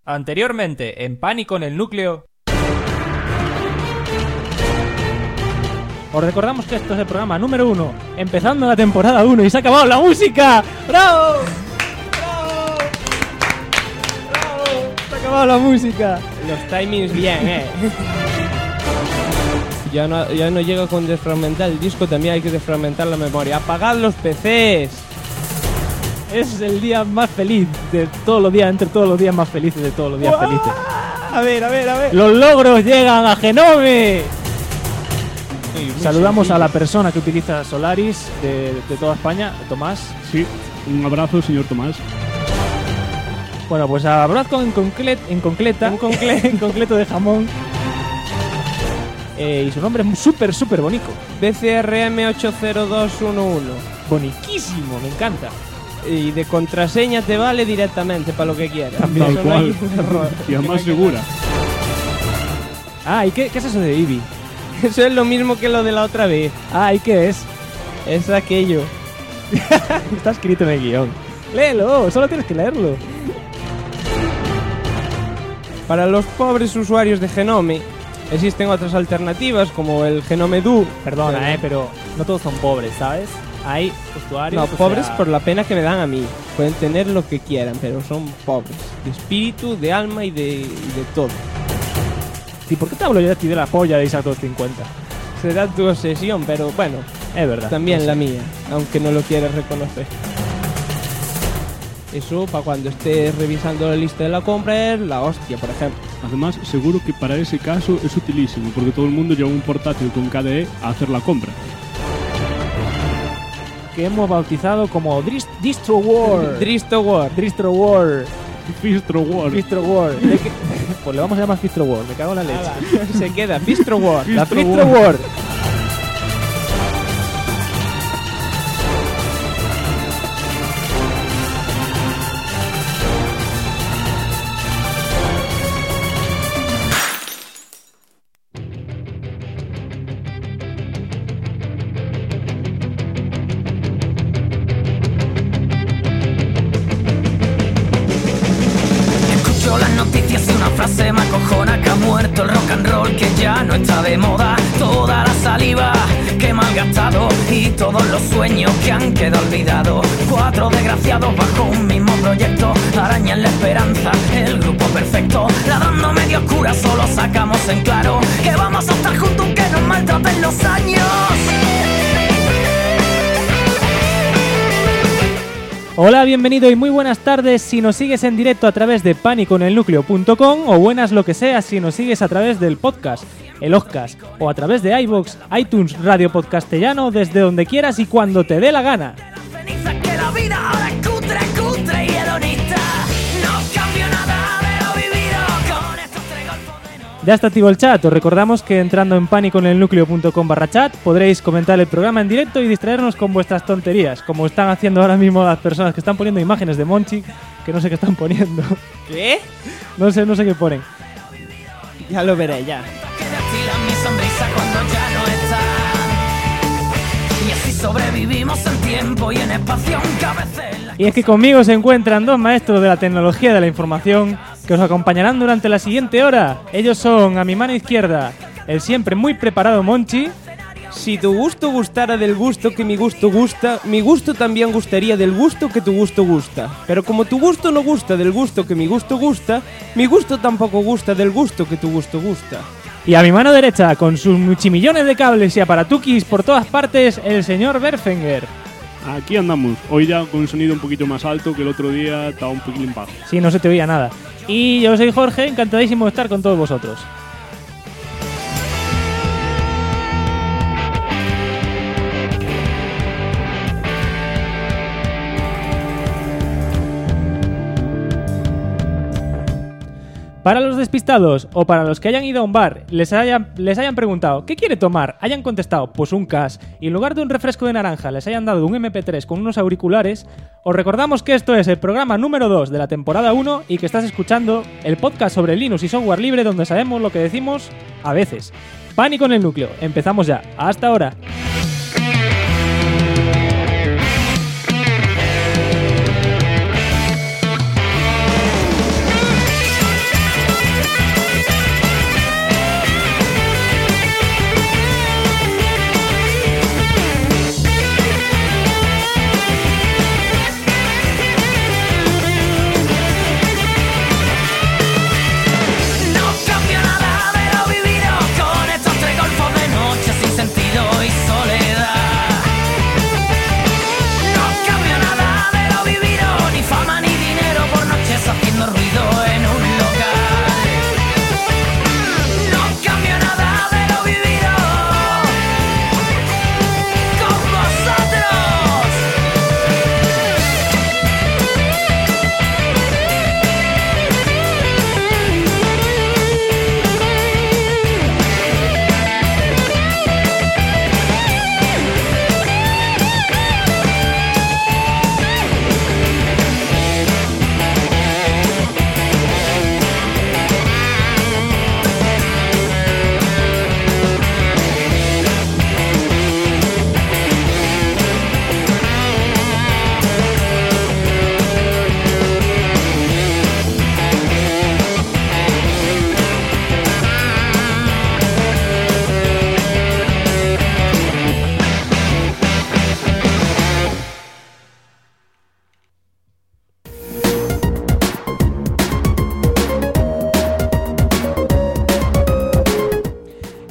Anteriormente, en Pánico en el Núcleo. Os recordamos que esto es el programa número 1, empezando la temporada 1 y se ha acabado la música. ¡Bravo! ¡Bravo! ¡Bravo! Se ha acabado la música. Los timings bien, Ya no llega con desfragmentar el disco, también hay que desfragmentar la memoria. ¡Apagad los PCs! Es el día más feliz de todos los días, entre todos los días más felices de todos los días felices. A ver. ¡Los logros llegan a Genome! Saludamos a la persona que utiliza Solaris de toda España, Tomás. Sí, un abrazo, señor Tomás. Bueno, pues a Brazco en concreto de jamón. Y su nombre es súper bonito. BCRM 80211. Boniquísimo, me encanta. Y de contraseña te vale directamente para lo que quieras. Tal cual. Y además segura. Ah, ¿y qué es eso de Eevee? Eso es lo mismo que lo de la otra vez. Ah, ¿y qué es? Es aquello. Está escrito en el guión. Léelo, solo tienes que leerlo. Para los pobres usuarios de Genome existen otras alternativas como el Genome Do. Perdona, pero no todos son pobres, ¿sabes? Hay usuarios... No, pobres por la pena que me dan a mí. Pueden tener lo que quieran, pero son pobres. De espíritu, de alma y de todo. ¿Y por qué te hablo yo de ti de la polla de Isaac 250? Será tu obsesión, pero bueno, es verdad. También la mía, aunque no lo quieras reconocer. Eso para cuando estés revisando la lista de la compra es la hostia, por ejemplo. Además, seguro que para ese caso es utilísimo, porque todo el mundo lleva un portátil con KDE a hacer la compra. Que hemos bautizado como DistroWar. DistroWar. DistroWar. Pues le vamos a llamar DistroWar, me cago en la leche. Se queda DistroWar. La DistroWar. Me acojona que ha muerto el rock and roll, que ya no está de moda. Toda la saliva que he malgastado y todos los sueños que han quedado olvidados. 4 desgraciados bajo un mismo proyecto arañan la esperanza, el grupo perfecto. La dando medio oscura solo sacamos en claro que vamos a estar juntos aunque nos maltraten los años. Hola, bienvenido y muy buenas tardes si nos sigues en directo a través de paniconelnucleo.com o buenas lo que sea si nos sigues a través del podcast, el Oscast o a través de iVoox, iTunes, Radio Podcastellano, desde donde quieras y cuando te dé la gana. Ya está activo el chat, os recordamos que entrando en paniconelnucleo.com/chat podréis comentar el programa en directo y distraernos con vuestras tonterías, como están haciendo ahora mismo las personas que están poniendo imágenes de Monchi, que no sé qué están poniendo. ¿Qué? No sé qué ponen. Ya lo veré, ya. Sobrevivimos en tiempo y en espacio, y es que conmigo se encuentran dos maestros de la tecnología de la información que os acompañarán durante la siguiente hora. Ellos son, a mi mano izquierda, el siempre muy preparado Monchi. Si tu gusto gustara del gusto que mi gusto gusta, mi gusto también gustaría del gusto que tu gusto gusta. Pero como tu gusto no gusta del gusto que mi gusto gusta, mi gusto tampoco gusta del gusto que tu gusto gusta. Y a mi mano derecha, con sus muchimillones de cables y aparatukis por todas partes, el señor Berfenger. Aquí andamos, hoy ya con un sonido un poquito más alto que el otro día, estaba un poquito bajo. Sí, no se te oía nada. Y yo soy Jorge, encantadísimo de estar con todos vosotros. Para los despistados o para los que hayan ido a un bar, les hayan preguntado ¿qué quiere tomar? Hayan contestado pues un cas y en lugar de un refresco de naranja les hayan dado un MP3 con unos auriculares, os recordamos que esto es el programa número 2 de la temporada 1 y que estás escuchando el podcast sobre Linux y software libre donde sabemos lo que decimos a veces. Pánico en el núcleo, empezamos ya. Hasta ahora.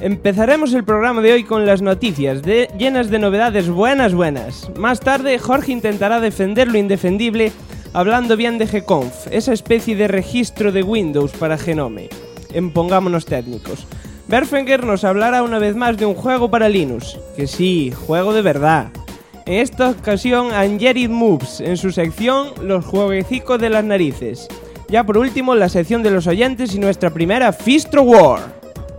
Empezaremos el programa de hoy con las noticias, llenas de novedades buenas. Más tarde, Jorge intentará defender lo indefendible hablando bien de Gconf, esa especie de registro de Windows para Genome. Pongámonos técnicos. Berfenger nos hablará una vez más de un juego para Linux. Que sí, juego de verdad. En esta ocasión, Angerid Moves, en su sección Los jueguecicos de las narices. Ya por último, la sección de los oyentes y nuestra primera Fistro War.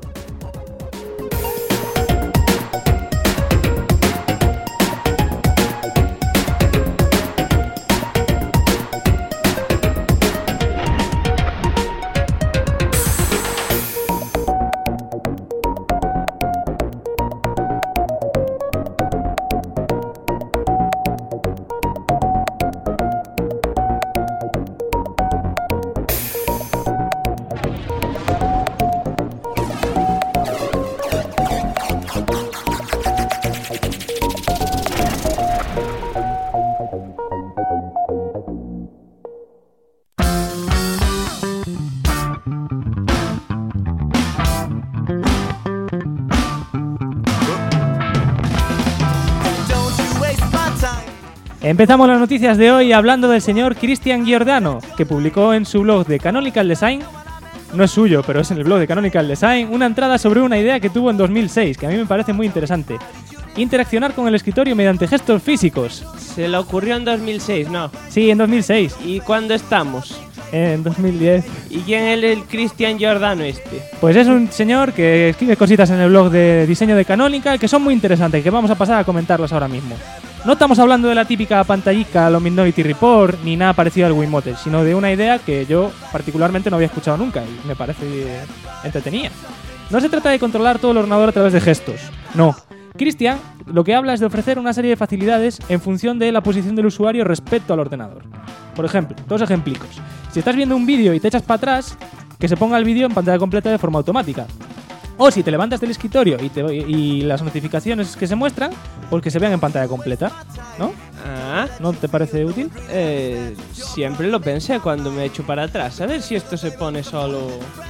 Empezamos las noticias de hoy hablando del señor Cristian Giordano, que publicó en su blog de Canonical Design, no es suyo, pero es en el blog de Canonical Design, una entrada sobre una idea que tuvo en 2006, que a mí me parece muy interesante. Interaccionar con el escritorio mediante gestos físicos. Se le ocurrió en 2006, ¿no? Sí, en 2006. ¿Y cuándo estamos? En 2010. ¿Y quién es el Cristian Giordano este? Pues es un señor que escribe cositas en el blog de diseño de Canonical que son muy interesantes, que vamos a pasar a comentarlas ahora mismo. No estamos hablando de la típica pantallica, lo Minority Report, ni nada parecido al Wiimote, sino de una idea que yo particularmente no había escuchado nunca y me parece entretenida. No se trata de controlar todo el ordenador a través de gestos, no. Cristian lo que habla es de ofrecer una serie de facilidades en función de la posición del usuario respecto al ordenador. Por ejemplo, dos ejemplicos. Si estás viendo un vídeo y te echas para atrás, que se ponga el vídeo en pantalla completa de forma automática. O si te levantas del escritorio y las notificaciones que se muestran, pues que se vean en pantalla completa, ¿no? Ah. ¿No te parece útil? Siempre lo pensé cuando me echo para atrás. A ver si esto se pone solo...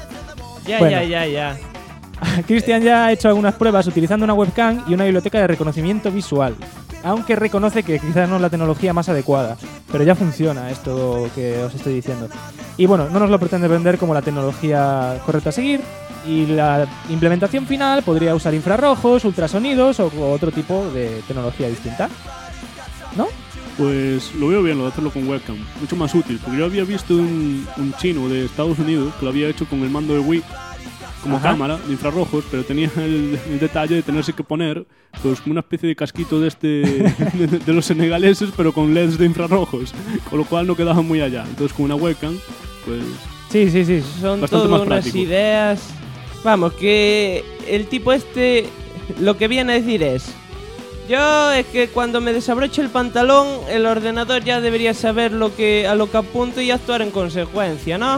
Ya. Cristian ya ha hecho algunas pruebas utilizando una webcam y una biblioteca de reconocimiento visual. Aunque reconoce que quizás no es la tecnología más adecuada, pero ya funciona esto que os estoy diciendo. Y bueno, no nos lo pretende vender como la tecnología correcta a seguir, y la implementación final podría usar infrarrojos, ultrasonidos o otro tipo de tecnología distinta, ¿no? Pues lo veo bien lo de hacerlo con webcam, mucho más útil, porque yo había visto un chino de Estados Unidos que lo había hecho con el mando de Wii como cámara de infrarrojos, pero tenía el detalle de tenerse que poner pues una especie de casquito de de los senegaleses, pero con LEDs de infrarrojos, con lo cual no quedaba muy allá. Entonces con una webcam, pues sí, son bastante todas más unas práctico. ideas. Vamos, que el tipo este lo que viene a decir es: yo es que cuando me desabrocho el pantalón, el ordenador ya debería saber a lo que apunto y actuar en consecuencia, ¿no?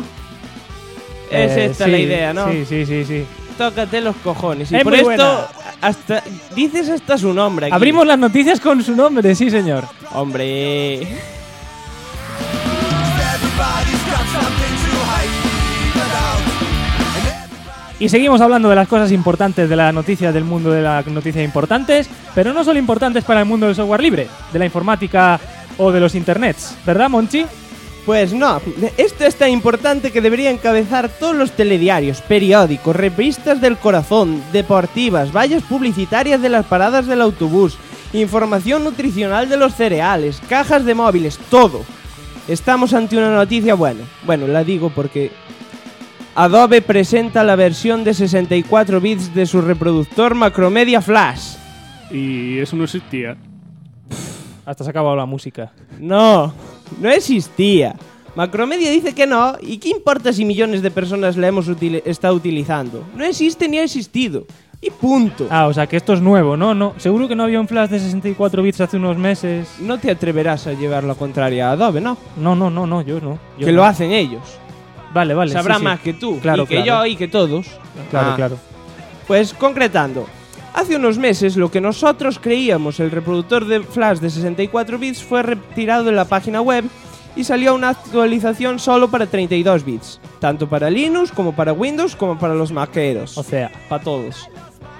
Es esta la idea, ¿no? Sí. Tócate los cojones. Y Es por muy esto, buena. hasta dices hasta su nombre aquí. Abrimos las noticias con su nombre, sí señor. Hombre. Y seguimos hablando de las cosas importantes de la noticia del mundo de las noticias importantes, pero no solo importantes para el mundo del software libre, de la informática o de los internets, ¿verdad, Monchi? Pues no, esto es tan importante que debería encabezar todos los telediarios, periódicos, revistas del corazón, deportivas, vallas publicitarias de las paradas del autobús, información nutricional de los cereales, cajas de móviles, todo. Estamos ante una noticia buena. Bueno, la digo porque Adobe presenta la versión de 64 bits de su reproductor Macromedia Flash. Y eso no existía. Hasta se ha acabado la música. No existía. Macromedia dice que no, y ¿qué importa si millones de personas la hemos estado utilizando? No existe ni ha existido. Y punto. Ah, o sea que esto es nuevo, ¿no? No, seguro que no había un flash de 64 bits hace unos meses. No te atreverás a llevar la contraria a Adobe, ¿no? No, yo no. Que lo hacen ellos. Vale. Sabrá sí. más que tú, Claro, y que claro. yo, y que todos. Claro. Pues concretando, hace unos meses lo que nosotros creíamos el reproductor de flash de 64 bits fue retirado de la página web y salió una actualización solo para 32 bits, tanto para Linux como para Windows como para los maqueros. O sea, para todos.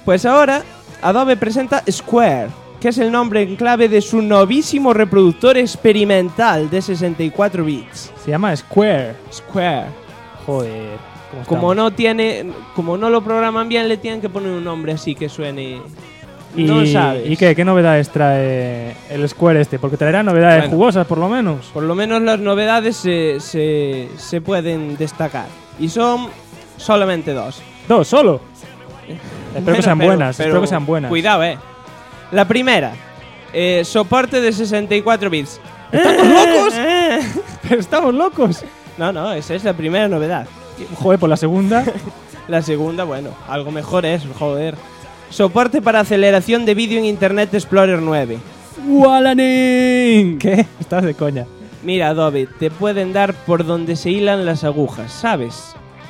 Pues ahora Adobe presenta Square, que es el nombre en clave de su novísimo reproductor experimental de 64 bits. Se llama Square. Square. Joder. Como no lo programan bien, le tienen que poner un nombre así que suene. No sabes. ¿Y qué novedades trae el Square este? Porque traerá novedades jugosas, por lo menos. Por lo menos las novedades se pueden destacar. Y son solamente 2. ¿2 solo? Espero que sean buenas, espero que sean buenas. Cuidado, La primera, soporte de 64 bits. ¿Estamos locos? ¿Estamos locos? No, esa es la primera novedad. Joder, por la segunda. La segunda, bueno, algo mejor es, joder. Soporte para aceleración de vídeo en Internet Explorer 9. ¡Walanin! ¿Qué? Estás de coña. Mira, Adobe, te pueden dar por donde se hilan las agujas, ¿sabes?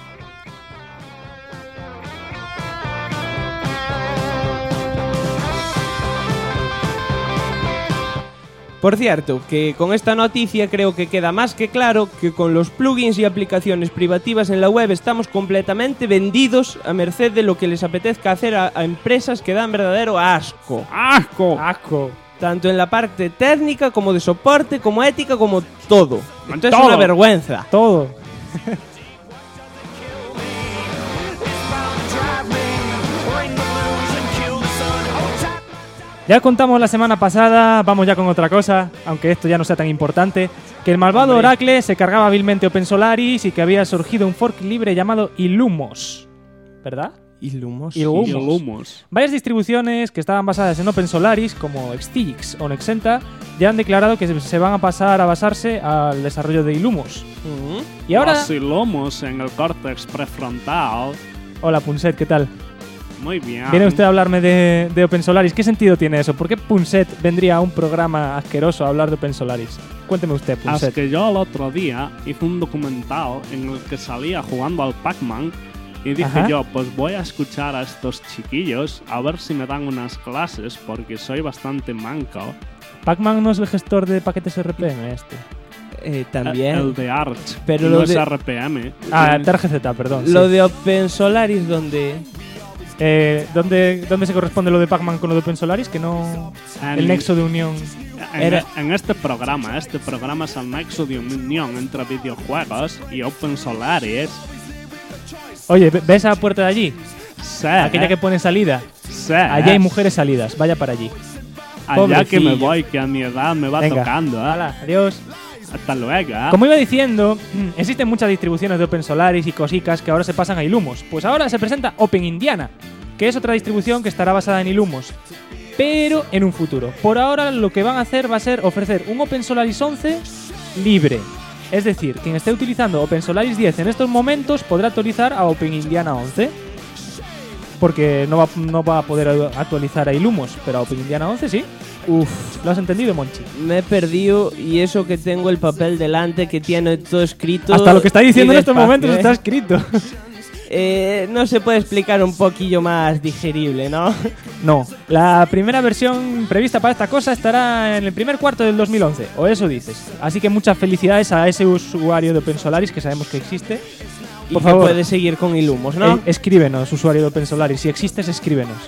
Por cierto, que con esta noticia creo que queda más que claro que con los plugins y aplicaciones privativas en la web estamos completamente vendidos a merced de lo que les apetezca hacer a empresas que dan verdadero asco. ¡Asco! ¡Asco! Tanto en la parte técnica como de soporte, como ética, como todo. Esto es Todo. una vergüenza. Todo. Ya contamos la semana pasada, vamos ya con otra cosa, aunque esto ya no sea tan importante, que el malvado Oracle se cargaba hábilmente OpenSolaris y que había surgido un fork libre llamado Illumos. ¿Verdad? Illumos. Illumos. Varias distribuciones que estaban basadas en OpenSolaris, como Xtigix o Nexenta, ya han declarado que se van a pasar a basarse al desarrollo de Illumos. Y ahora... Los Illumos en el córtex prefrontal. Hola, Punset, ¿qué tal? Muy bien. Viene usted a hablarme de OpenSolaris. ¿Qué sentido tiene eso? ¿Por qué Punset vendría a un programa asqueroso a hablar de OpenSolaris? Cuénteme usted, Punset. Es que yo el otro día hice un documental en el que salía jugando al Pac-Man y dije yo, pues voy a escuchar a estos chiquillos a ver si me dan unas clases porque soy bastante manco. ¿Pac-Man no es el gestor de paquetes RPM este? También. El de Arch, pero no lo es de... RPM. Ah, TRGZ, perdón. Lo sí. de OpenSolaris, ¿dónde? ¿Dónde se corresponde lo de Pac-Man con lo de OpenSolaris? Que no... El nexo de unión... En este programa es el nexo de unión entre videojuegos y OpenSolaris. Oye, ¿ves esa puerta de allí? Sí. Aquella que pone salida. Sí. Allí hay mujeres salidas, vaya para allí. Allá que me Pobrecillo. voy, que a mi edad me va Venga, tocando. hala, adiós. Hasta luego. Como iba diciendo, existen muchas distribuciones de OpenSolaris y cosicas que ahora se pasan a Illumos. Pues ahora se presenta OpenIndiana, que es otra distribución que estará basada en Illumos, pero en un futuro. Por ahora lo que van a hacer va a ser ofrecer un OpenSolaris 11 libre. Es decir, quien esté utilizando OpenSolaris 10 en estos momentos podrá actualizar a OpenIndiana 11. Porque no va a poder actualizar a Illumos, pero a OpenIndiana 11 sí. ¿Lo has entendido, Monchi? Me he perdido y eso que tengo el papel delante que tiene todo escrito. Hasta lo que está diciendo y en estos despacio, momentos está escrito. No se puede explicar un poquillo más digerible, ¿no? No, la primera versión prevista para esta cosa estará en el primer cuarto del 2011, o eso dices. Así que muchas felicidades a ese usuario de OpenSolaris que sabemos que existe. Por favor, puede seguir con Illumos, ¿no? Escríbenos, usuario de OpenSolaris. Si existes, escríbenos.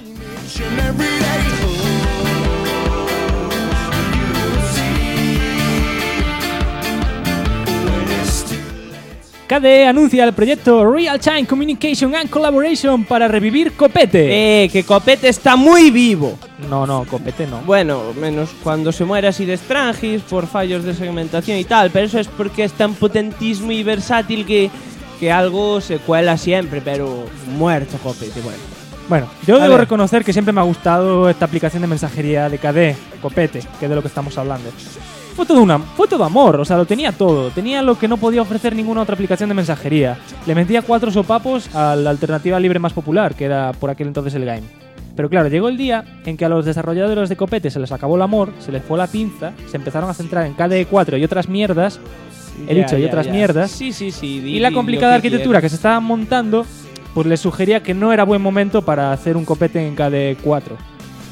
KDE anuncia el proyecto Real Time Communication and Collaboration para revivir Copete. Que Copete está muy vivo. No, Copete no. Bueno, menos cuando se muere así de Strangis por fallos de segmentación y tal, pero eso es porque es tan potentísimo y versátil que algo se cuela siempre, pero muerto Copete, Bueno, yo debo reconocer que siempre me ha gustado esta aplicación de mensajería de KDE, Copete, que es de lo que estamos hablando. Fue todo amor, o sea, lo tenía todo. Tenía lo que no podía ofrecer ninguna otra aplicación de mensajería. Le metía 4 sopapos a la alternativa libre más popular, que era por aquel entonces el Game. Pero claro, llegó el día en que a los desarrolladores de Copete se les acabó el amor, se les fue la pinza, se empezaron a centrar en KDE 4 y otras mierdas. Mierdas. Sí. Y la complicada arquitectura que se estaban montando, pues les sugería que no era buen momento para hacer un Copete en KDE 4.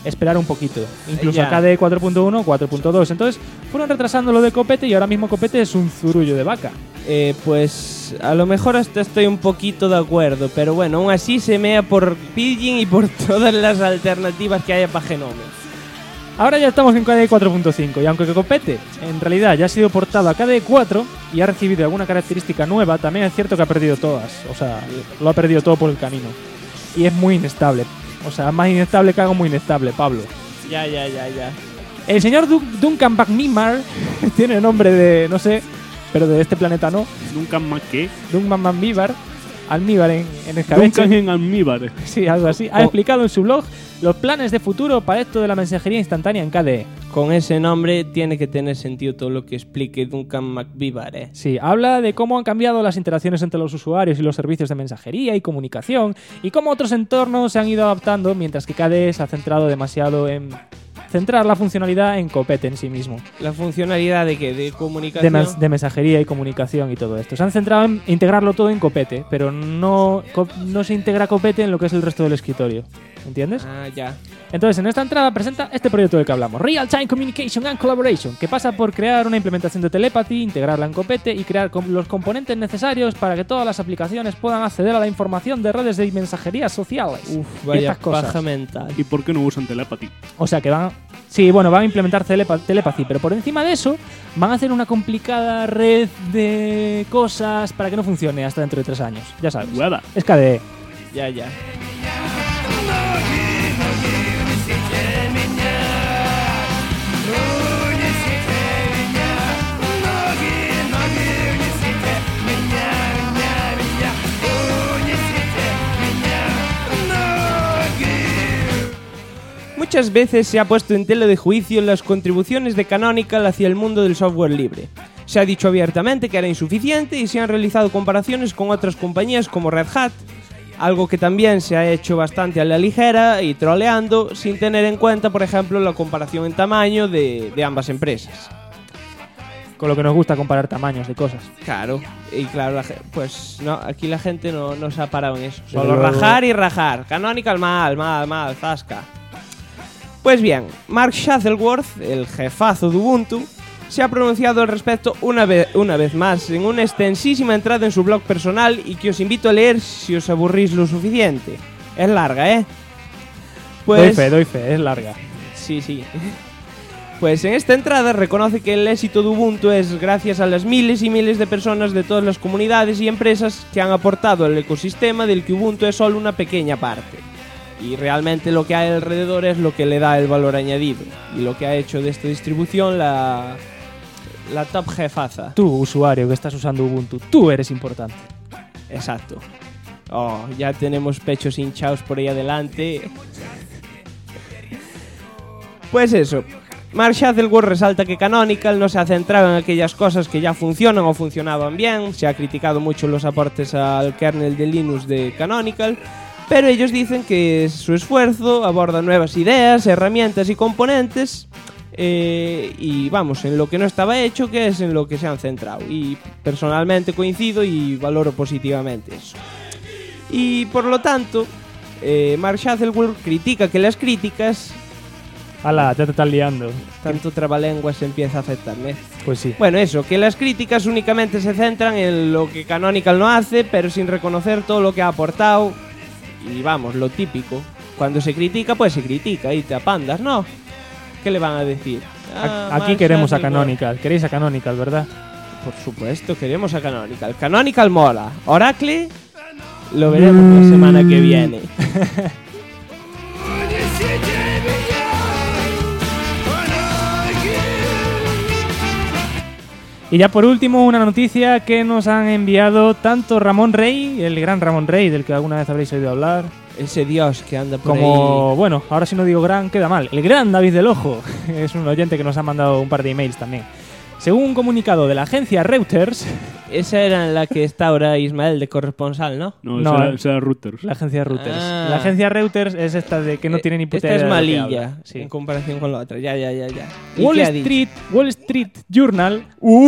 esperar un poquito. Incluso Ya. a KDE 4.1 o 4.2. Entonces fueron retrasando lo de Copete y ahora mismo Copete es un zurullo de vaca. Pues a lo mejor hasta estoy un poquito de acuerdo, pero bueno, aún así se mea por Pidgin y por todas las alternativas que haya para Genome. Ahora ya estamos en KDE 4.5 y aunque Copete en realidad ya ha sido portado a KDE 4 y ha recibido alguna característica nueva, también es cierto que ha perdido todas. O sea, lo ha perdido todo por el camino. Y es muy inestable. O sea, más inestable que algo muy inestable, Pablo. Ya. El señor Duncan McMimar tiene nombre de, no sé, pero de este planeta no. Nunca más que. Duncan McMimar, almíbar en escabeche. Duncan en almíbar. Sí, algo así. Ha explicado en su blog los planes de futuro para esto de la mensajería instantánea en KDE. Con ese nombre tiene que tener sentido todo lo que explique Duncan McBeaver, ¿eh? Sí, habla de cómo han cambiado las interacciones entre los usuarios y los servicios de mensajería y comunicación y cómo otros entornos se han ido adaptando mientras que KDE se ha centrado demasiado en centrar la funcionalidad en Copete en sí mismo. ¿La funcionalidad de qué? ¿De comunicación? De mensajería y comunicación y todo esto. Se han centrado en integrarlo todo en Copete, pero no se integra Copete en lo que es el resto del escritorio. ¿Entiendes? Ah, ya. Entonces, en esta entrada presenta este proyecto del que hablamos, Real Time Communication and Collaboration, que pasa por crear una implementación de telepathy, integrarla en Copete y crear los componentes necesarios para que todas las aplicaciones puedan acceder a la información de redes de mensajería sociales. Uf, Y vaya estas cosas. paja mental. ¿Y por qué no usan telepathy? O sea que van a implementar telepathy, pero por encima de eso van a hacer una complicada red de cosas para que no funcione hasta dentro de 3 años. Ya sabes. Hueva. Es KDE. Ya. Muchas veces se ha puesto en tela de juicio las contribuciones de Canonical hacia el mundo del software libre. Se ha dicho abiertamente que era insuficiente y se han realizado comparaciones con otras compañías como Red Hat, algo que también se ha hecho bastante a la ligera y troleando, sin tener en cuenta, por ejemplo, la comparación en tamaño de ambas empresas. Con lo que nos gusta comparar tamaños de cosas. Claro, y claro, pues no, aquí la gente no se ha parado en eso. Pero Solo luego- rajar y rajar. Canonical mal, zasca. Pues bien, Mark Shuttleworth, el jefazo de Ubuntu, se ha pronunciado al respecto una vez más en una extensísima entrada en su blog personal y que os invito a leer si os aburrís lo suficiente. Es larga, ¿eh? Pues Doy fe, es larga. sí. Pues en esta entrada reconoce que el éxito de Ubuntu es gracias a las miles y miles de personas de todas las comunidades y empresas que han aportado al ecosistema del que Ubuntu es solo una pequeña parte. Y realmente lo que hay alrededor es lo que le da el valor añadido y lo que ha hecho de esta distribución la top jefaza. Tú, usuario que estás usando Ubuntu, tú eres importante. Exacto. Oh, ya tenemos pechos hinchados por ahí adelante. Pues eso. Mark Shuttleworth resalta que Canonical no se ha centrado en aquellas cosas que ya funcionan o funcionaban bien. Se ha criticado mucho los aportes al kernel de Linux de Canonical, pero ellos dicen que su esfuerzo aborda nuevas ideas, herramientas y componentes y vamos, en lo que no estaba hecho, que es en lo que se han centrado. Y personalmente coincido y valoro positivamente eso. Y por lo tanto, Mark Shuttleworth critica que las críticas... Hala, ya te estás liando. Tanto trabalenguas empieza a afectarme. Pues sí. Bueno, eso, que las críticas únicamente se centran en lo que Canonical no hace, pero sin reconocer todo lo que ha aportado. Y vamos, lo típico. Cuando se critica, pues se critica y te apandas, ¿no? ¿Qué le van a decir? Aquí Mark queremos a Shuttleworth. Canonical. Queréis a Canonical, ¿verdad? Por supuesto, queremos a Canonical. Canonical mola. Oracle lo veremos la semana que viene. Y ya por último, una noticia que nos han enviado tanto Ramón Rey, el gran Ramón Rey, del que alguna vez habréis oído hablar, Ese dios que anda por como, ahí. bueno, ahora si no digo gran, queda mal, el gran David del Ojo, es un oyente que nos ha mandado un par de emails también. Según un comunicado de la agencia Reuters, Esa era en la que está ahora Ismael de corresponsal, ¿no? No, No, será Reuters. la agencia Reuters. Ah. La agencia Reuters es esta de que no tiene ni puta Esta idea es de lo que malilla habla. Sí. en comparación con la otra. Ya. ¿Y Wall qué ha dicho? Wall Street Journal,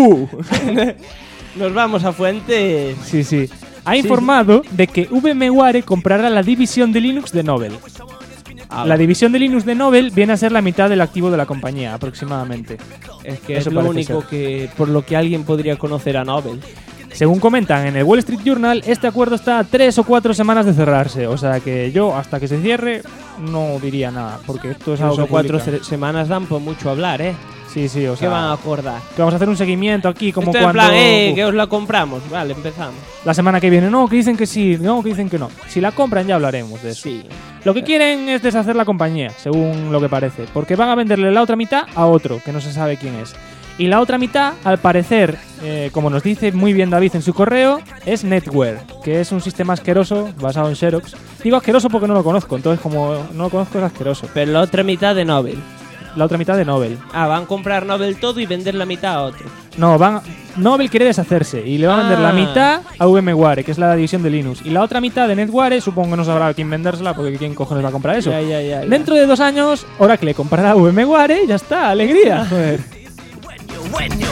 Nos vamos a Fuentes. ha informado de que VMware comprará la división de Linux de Novell. La división de Linux de Novell viene a ser la mitad del activo de la compañía, aproximadamente. Es que Eso es lo parece único ser. que por lo que alguien podría conocer a Novell. Según comentan en el Wall Street Journal, este acuerdo está a 3 o 4 semanas de cerrarse. O sea que yo, hasta que se cierre, no diría nada. Porque esto es algo 3 o que 4 publican. semanas dan por mucho hablar, ¿eh? Sí, sí, o ¿Qué sea... van a acordar? Que vamos a hacer un seguimiento aquí, como Esto en cuando... plan, que os la compramos. Vale, empezamos. La semana que viene, no, que dicen que sí, no, que dicen que no. Si la compran ya hablaremos de eso. Sí. Lo que quieren es deshacer la compañía, según lo que parece. Porque van a venderle la otra mitad a otro, que no se sabe quién es. Y la otra mitad, al parecer, como nos dice muy bien David en su correo, es NetWare, que es un sistema asqueroso basado en Xerox. Digo asqueroso porque no lo conozco, entonces como no lo conozco es asqueroso. Pero la otra mitad de Novell. La otra mitad de Novell. Ah, van a comprar Novell todo y vender la mitad a otro. No, Novell quiere deshacerse y le va a vender la mitad a VMware, que es la división de Linux. Y la otra mitad de NetWare, supongo que no sabrá quién vendérsela, porque quién cojones va a comprar eso. Ya. Dentro de 2 años, Oracle comprará VMware y ya está, alegría. Joder. When you're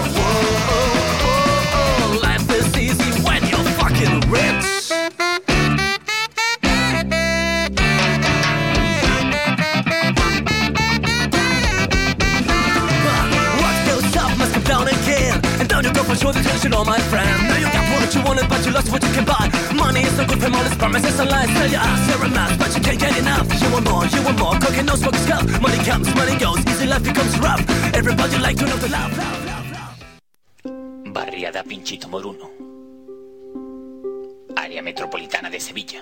life is easy when you're fucking rich. What goes up must come down again. And down you go for sure, the tension, all my friend. Now you got what you wanted, but you lost what you can buy. Money is no good from all this promises and lies. Tell your ass you're a mess, but you can't get enough. You want more, cooking no smoke scuff. Money comes, money goes, easy life becomes rough. Everybody like to know the love. Barriada Pinchito Moruno, área metropolitana de Sevilla.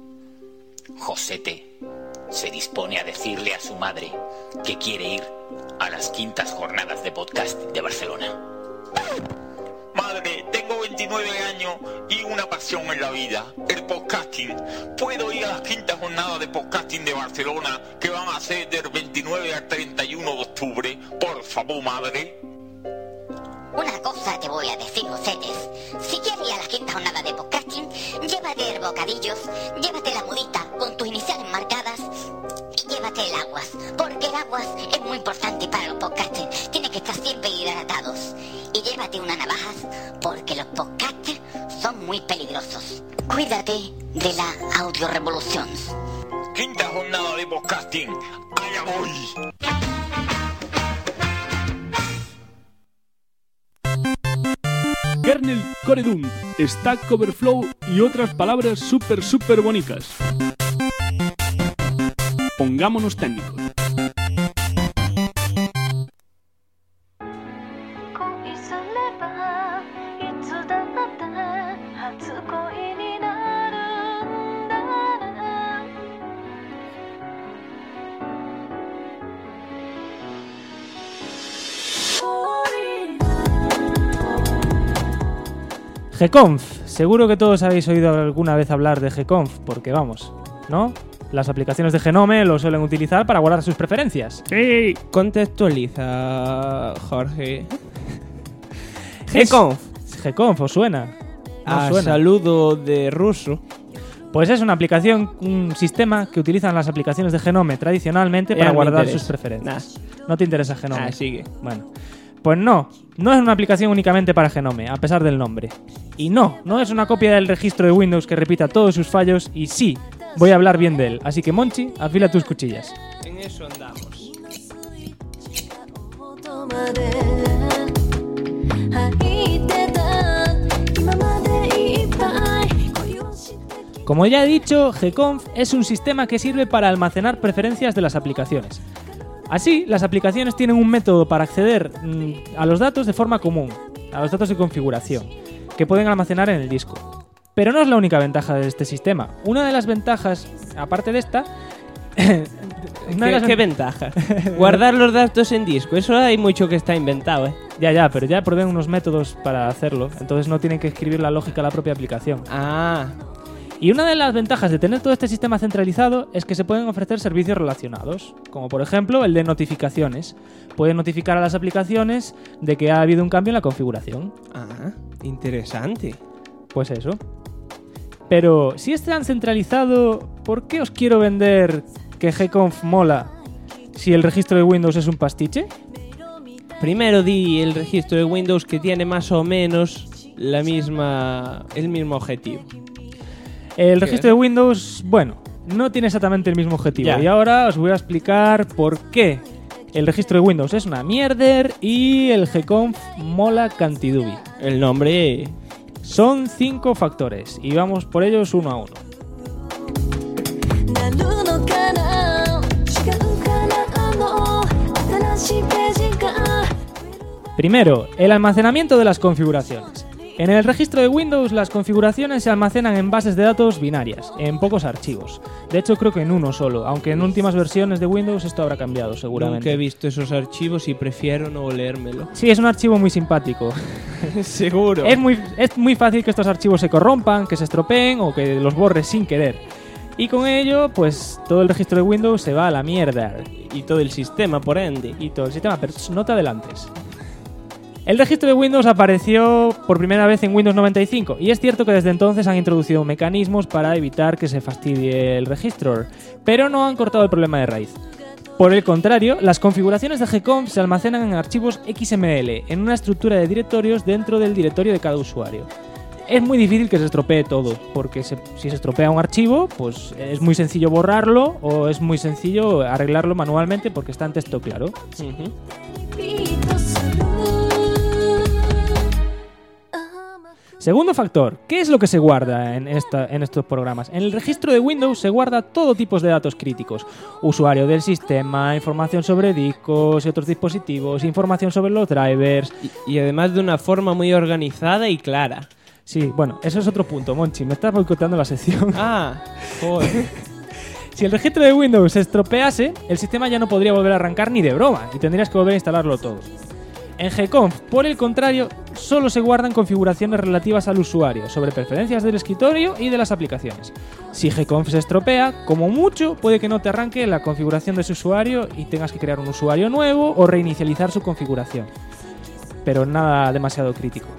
Josete se dispone a decirle a su madre que quiere ir a las 5ª jornadas de podcast de Barcelona. Madre, tengo 29 años y una pasión en la vida, el podcasting. ¿Puedo ir a las 5ª jornadas de podcasting de Barcelona que van a ser del 29 al 31 de octubre? Por favor, madre. Una cosa te voy a decir, Josetes. Si quieres ir a la 5ª jornada de podcasting, llévate bocadillos, llévate la mudita con tus iniciales marcadas y llévate el aguas, porque el aguas es muy importante para los podcasters. Tienen que estar siempre hidratados. Y llévate unas navajas, porque los podcasters son muy peligrosos. Cuídate de la audiorevolución. 5ª jornada de podcasting. ¡Allá voy! Kernel Core Dunt, Stack Overflow y otras palabras súper bonitas. Pongámonos técnicos. GConf. Seguro que todos habéis oído alguna vez hablar de GConf, porque vamos, ¿no? Las aplicaciones de Genome lo suelen utilizar para guardar sus preferencias. ¡Sí! Contextualiza, Jorge. Es- GConf. GConf, ¿os suena? ¿No os A suena? saludo de ruso. Pues es una aplicación, un sistema que utilizan las aplicaciones de Genome tradicionalmente Ya para me guardar interesa. sus preferencias. ¿No te interesa Genome? Sigue. Bueno, pues no es una aplicación únicamente para Genome, a pesar del nombre. Y no es una copia del registro de Windows que repita todos sus fallos, y sí, voy a hablar bien de él. Así que, Monchi, afila tus cuchillas. En eso andamos. Como ya he dicho, GConf es un sistema que sirve para almacenar preferencias de las aplicaciones. Así, las aplicaciones tienen un método para acceder a los datos de forma común, a los datos de configuración, que pueden almacenar en el disco. Pero no es la única ventaja de este sistema. Una de las ventajas, aparte de esta... ¿Qué ventaja? Guardar los datos en disco. Eso hay mucho que está inventado, ¿eh? Ya, pero ya proveen unos métodos para hacerlo, entonces no tienen que escribir la lógica a la propia aplicación. Ah, Y una de las ventajas de tener todo este sistema centralizado es que se pueden ofrecer servicios relacionados, como por ejemplo el de notificaciones. Pueden notificar a las aplicaciones de que ha habido un cambio en la configuración. interesante. Pues eso. Pero si es tan centralizado, ¿por qué os quiero vender que GConf mola si el registro de Windows es un pastiche? Primero di el registro de Windows que tiene más o menos el mismo objetivo. El registro de Windows, bueno, no tiene exactamente el mismo objetivo. Ya. Y ahora os voy a explicar por qué el registro de Windows es una mierder y el gconf mola cantidubi. El nombre... Son 5 factores y vamos por ellos uno a uno. Primero, el almacenamiento de las configuraciones. En el registro de Windows, las configuraciones se almacenan en bases de datos binarias, en pocos archivos. De hecho, creo que en uno solo, aunque en últimas versiones de Windows esto habrá cambiado, seguramente. Nunca he visto esos archivos y prefiero no leérmelo. Sí, es un archivo muy simpático. Seguro. Es muy fácil que estos archivos se corrompan, que se estropeen o que los borres sin querer. Y con ello, pues todo el registro de Windows se va a la mierda. Y todo el sistema, por ende. Y todo el sistema, pero no te adelantes. El registro de Windows apareció por primera vez en Windows 95 y es cierto que desde entonces han introducido mecanismos para evitar que se fastidie el registro, pero no han cortado el problema de raíz. Por el contrario, las configuraciones de gconf se almacenan en archivos XML, en una estructura de directorios dentro del directorio de cada usuario. Es muy difícil que se estropee todo, porque si se estropea un archivo, pues es muy sencillo borrarlo o es muy sencillo arreglarlo manualmente porque está en texto claro. Segundo factor, ¿qué es lo que se guarda en estos programas? En el registro de Windows se guarda todo tipo de datos críticos. Usuario del sistema, información sobre discos y otros dispositivos, información sobre los drivers. Y además de una forma muy organizada y clara. Sí, bueno, eso es otro punto, Monchi. Me estás boicoteando la sección. Ah, joder. Si el registro de Windows se estropease, el sistema ya no podría volver a arrancar ni de broma y tendrías que volver a instalarlo todo. En gconf, por el contrario, solo se guardan configuraciones relativas al usuario, sobre preferencias del escritorio y de las aplicaciones. Si gconf se estropea, como mucho, puede que no te arranque la configuración de ese usuario y tengas que crear un usuario nuevo o reinicializar su configuración. Pero nada demasiado crítico.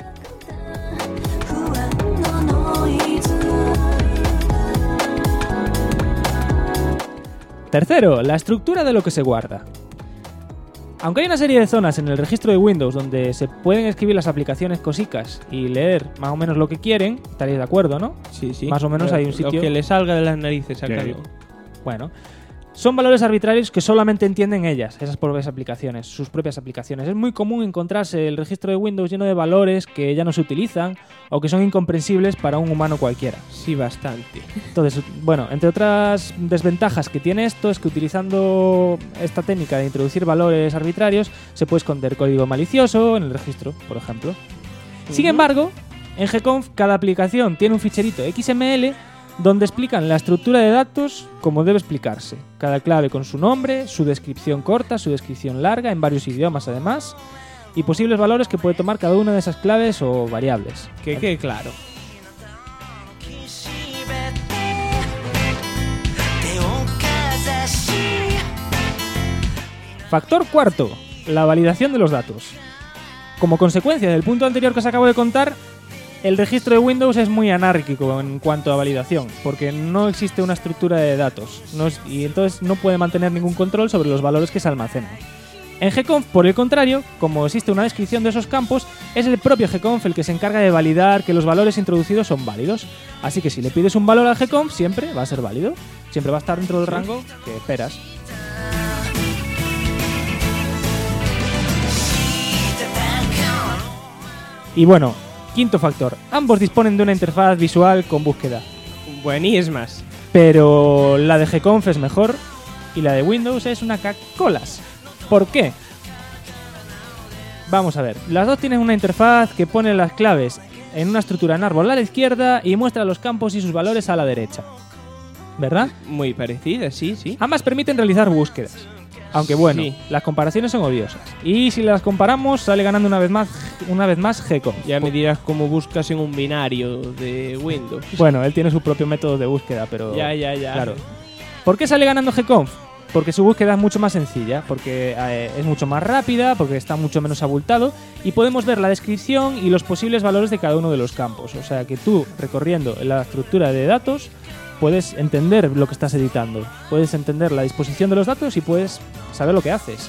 Tercero, la estructura de lo que se guarda. Aunque hay una serie de zonas en el registro de Windows donde se pueden escribir las aplicaciones cosicas y leer más o menos lo que quieren, estaréis de acuerdo, ¿no? Sí, sí. Más o menos hay un sitio... Lo que le salga de las narices a cada uno. Bueno, son valores arbitrarios que solamente entienden ellas, esas propias aplicaciones, sus propias aplicaciones. Es muy común encontrarse el registro de Windows lleno de valores que ya no se utilizan o que son incomprensibles para un humano cualquiera. Sí, bastante. Entonces, bueno, entre otras desventajas que tiene esto es que utilizando esta técnica de introducir valores arbitrarios se puede esconder código malicioso en el registro, por ejemplo. Sin embargo, en gconf cada aplicación tiene un ficherito XML donde explican la estructura de datos como debe explicarse. Cada clave con su nombre, su descripción corta, su descripción larga, en varios idiomas además, y posibles valores que puede tomar cada una de esas claves o variables. Que quede claro. Factor cuarto, la validación de los datos. Como consecuencia del punto anterior que os acabo de contar, el registro de Windows es muy anárquico en cuanto a validación, porque no existe una estructura de datos y entonces no puede mantener ningún control sobre los valores que se almacenan. En gconf, por el contrario, como existe una descripción de esos campos, es el propio gconf el que se encarga de validar que los valores introducidos son válidos. Así que si le pides un valor al gconf, siempre va a ser válido, siempre va a estar dentro del rango que esperas. Y bueno, quinto factor, ambos disponen de una interfaz visual con búsqueda. Buenísimas. Pero la de gconf es mejor y la de Windows es una cacolas. ¿Por qué? Vamos a ver, las dos tienen una interfaz que pone las claves en una estructura en árbol a la izquierda y muestra los campos y sus valores a la derecha. ¿Verdad? Muy parecidas, sí, sí. Ambas permiten realizar búsquedas. Aunque bueno, Sí. las comparaciones son odiosas. Y si las comparamos, sale ganando una vez más gconf. Ya me dirás cómo buscas en un binario de Windows. Bueno, él tiene su propio método de búsqueda, pero... Ya. Claro. ¿Por qué sale ganando gconf? Porque su búsqueda es mucho más sencilla, porque es mucho más rápida, porque está mucho menos abultado y podemos ver la descripción y los posibles valores de cada uno de los campos. O sea que tú, recorriendo la estructura de datos, puedes entender lo que estás editando, puedes entender la disposición de los datos y puedes saber lo que haces.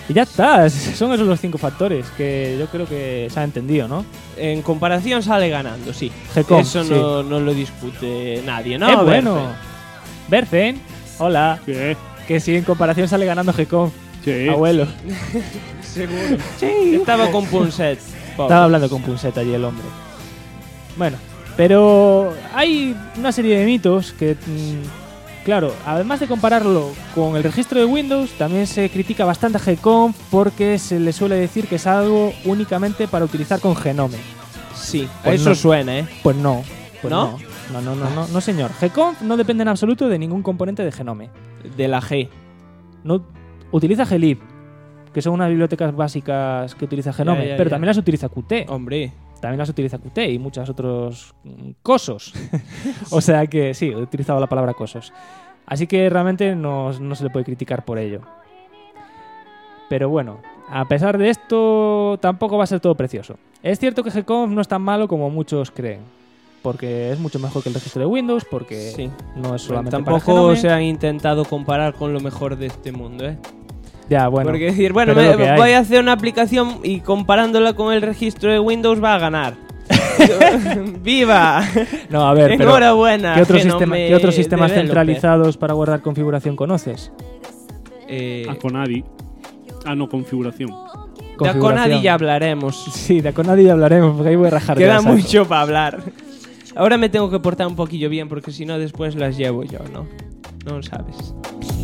Y ya está, son esos los 5 factores que yo creo que se ha entendido, ¿no? En comparación sale ganando, sí. Gecom, Eso sí. no lo discute nadie, ¿no? ¡Qué bueno! Berfen, hola. ¿Qué? Que sí, en comparación sale ganando Gecom. Sí. Abuelo. Seguro. Sí. Estaba con Punset. Estaba hablando con Punset allí el hombre. Bueno, pero hay una serie de mitos que, claro, además de compararlo con el registro de Windows, también se critica bastante a Gconf porque se le suele decir que es algo únicamente para utilizar con Genome. Sí, Pues eso no. suena, ¿eh? Pues no. Pues ¿No? No, señor. Gconf no depende en absoluto de ningún componente de Genome. De la G. No utiliza glib, que son unas bibliotecas básicas que utiliza Genome, Ya, pero ya. también las utiliza Qt. Hombre. También las utiliza Qt y muchos otros cosos. O sea que sí, he utilizado la palabra cosos. Así que realmente no se le puede criticar por ello. Pero bueno, a pesar de esto, tampoco va a ser todo precioso. Es cierto que Gconf no es tan malo como muchos creen. Porque es mucho mejor que el registro de Windows, porque Sí. no es solamente para Tampoco Genome. se han intentado comparar con lo mejor de este mundo, ¿eh? Ya, bueno. Porque decir, bueno, pero es lo que hay. voy a hacer una aplicación y comparándola con el registro de Windows va a ganar. ¡Viva! No, a ver, pero Enhorabuena. ¿qué otros Genome sistemas Developer. centralizados para guardar configuración conoces? Aconadi. Ah, no, configuración. De Aconadi ya hablaremos. Sí, de Aconadi ya hablaremos, porque ahí voy a rajar. Queda ya, saco. mucho para hablar. Ahora me tengo que portar un poquillo bien porque si no después las llevo yo, ¿no? No lo sabes.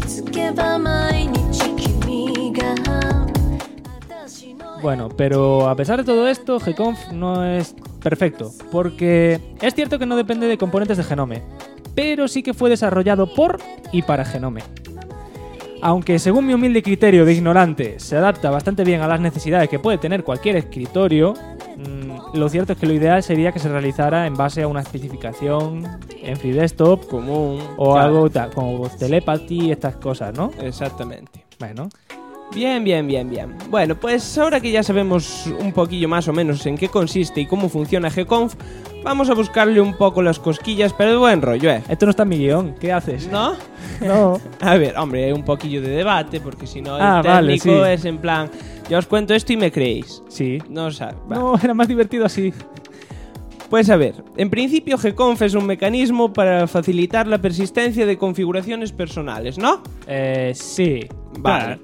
Bueno, pero a pesar de todo esto, Gconf no es perfecto, porque es cierto que no depende de componentes de Genome, pero sí que fue desarrollado por y para Genome. Aunque según mi humilde criterio de ignorante se adapta bastante bien a las necesidades que puede tener cualquier escritorio, lo cierto es que lo ideal sería que se realizara en base a una especificación en FreeDesktop Común. o Claro. algo como Telepathy, estas cosas, ¿no? Exactamente. Bueno, Bien. Bueno, pues ahora que ya sabemos un poquillo más o menos en qué consiste y cómo funciona Gconf, vamos a buscarle un poco las cosquillas, pero de buen rollo, ¿eh? esto no está en mi guión, ¿qué haces? ¿No? No. A ver, hombre, hay un poquillo de debate, porque si no el Vale, técnico sí. es en plan, yo os cuento esto y me creéis. Sí. No, No, era más divertido así. Pues a ver, en principio Gconf es un mecanismo para facilitar la persistencia de configuraciones personales, ¿no? Sí. Vale.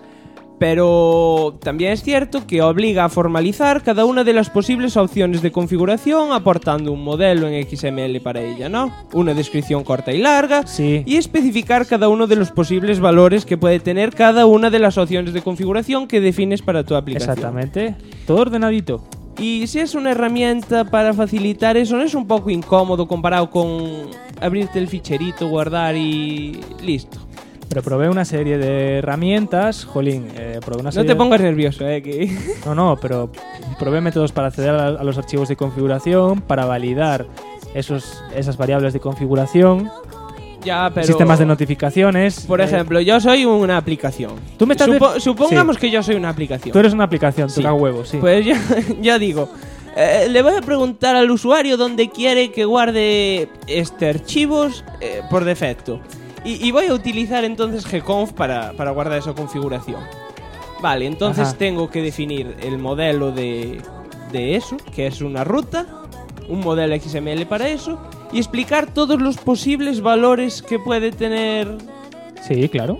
Pero también es cierto que obliga a formalizar cada una de las posibles opciones de configuración aportando un modelo en XML para ella, ¿no? Una descripción corta y larga Sí. y especificar cada uno de los posibles valores que puede tener cada una de las opciones de configuración que defines para tu aplicación. Exactamente. Todo ordenadito. Y si es una herramienta para facilitar eso, ¿no es un poco incómodo comparado con abrirte el ficherito, guardar y listo? Pero probé una serie de herramientas, jolín, probé una No serie te pongas nervioso, que... No, pero probé métodos para acceder a los archivos de configuración, para validar esas variables de configuración, Ya, pero... sistemas de notificaciones. Por ejemplo, yo soy una aplicación. Tú me estás Supongamos sí. que yo soy una aplicación. Tú eres una aplicación, Sí. toca huevos, sí. Pues yo digo, le voy a preguntar al usuario dónde quiere que guarde archivos por defecto. Y voy a utilizar entonces Gconf para guardar esa configuración. Vale, entonces Ajá. tengo que definir el modelo de eso, que es una ruta, un modelo XML para eso, y explicar todos los posibles valores que puede tener. Sí, claro.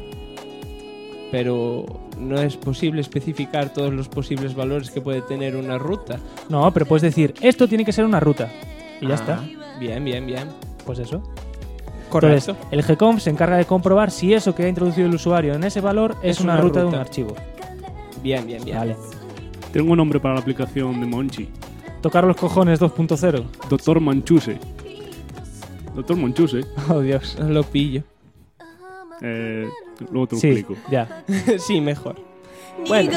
Pero no es posible especificar todos los posibles valores que puede tener una ruta. No, pero puedes decir, esto tiene que ser una ruta. Y ya está. Bien. Pues eso. Correcto. Entonces, el Gconf se encarga de comprobar si eso que ha introducido el usuario en ese valor es una ruta de un archivo. Bien. Vale. Tengo un nombre para la aplicación de Monchi. Tocar los cojones 2.0. Doctor Manchuse. Doctor Manchuse. Oh, Dios. Lo pillo. Luego te lo Sí, explico. ya. Sí, mejor. Bueno,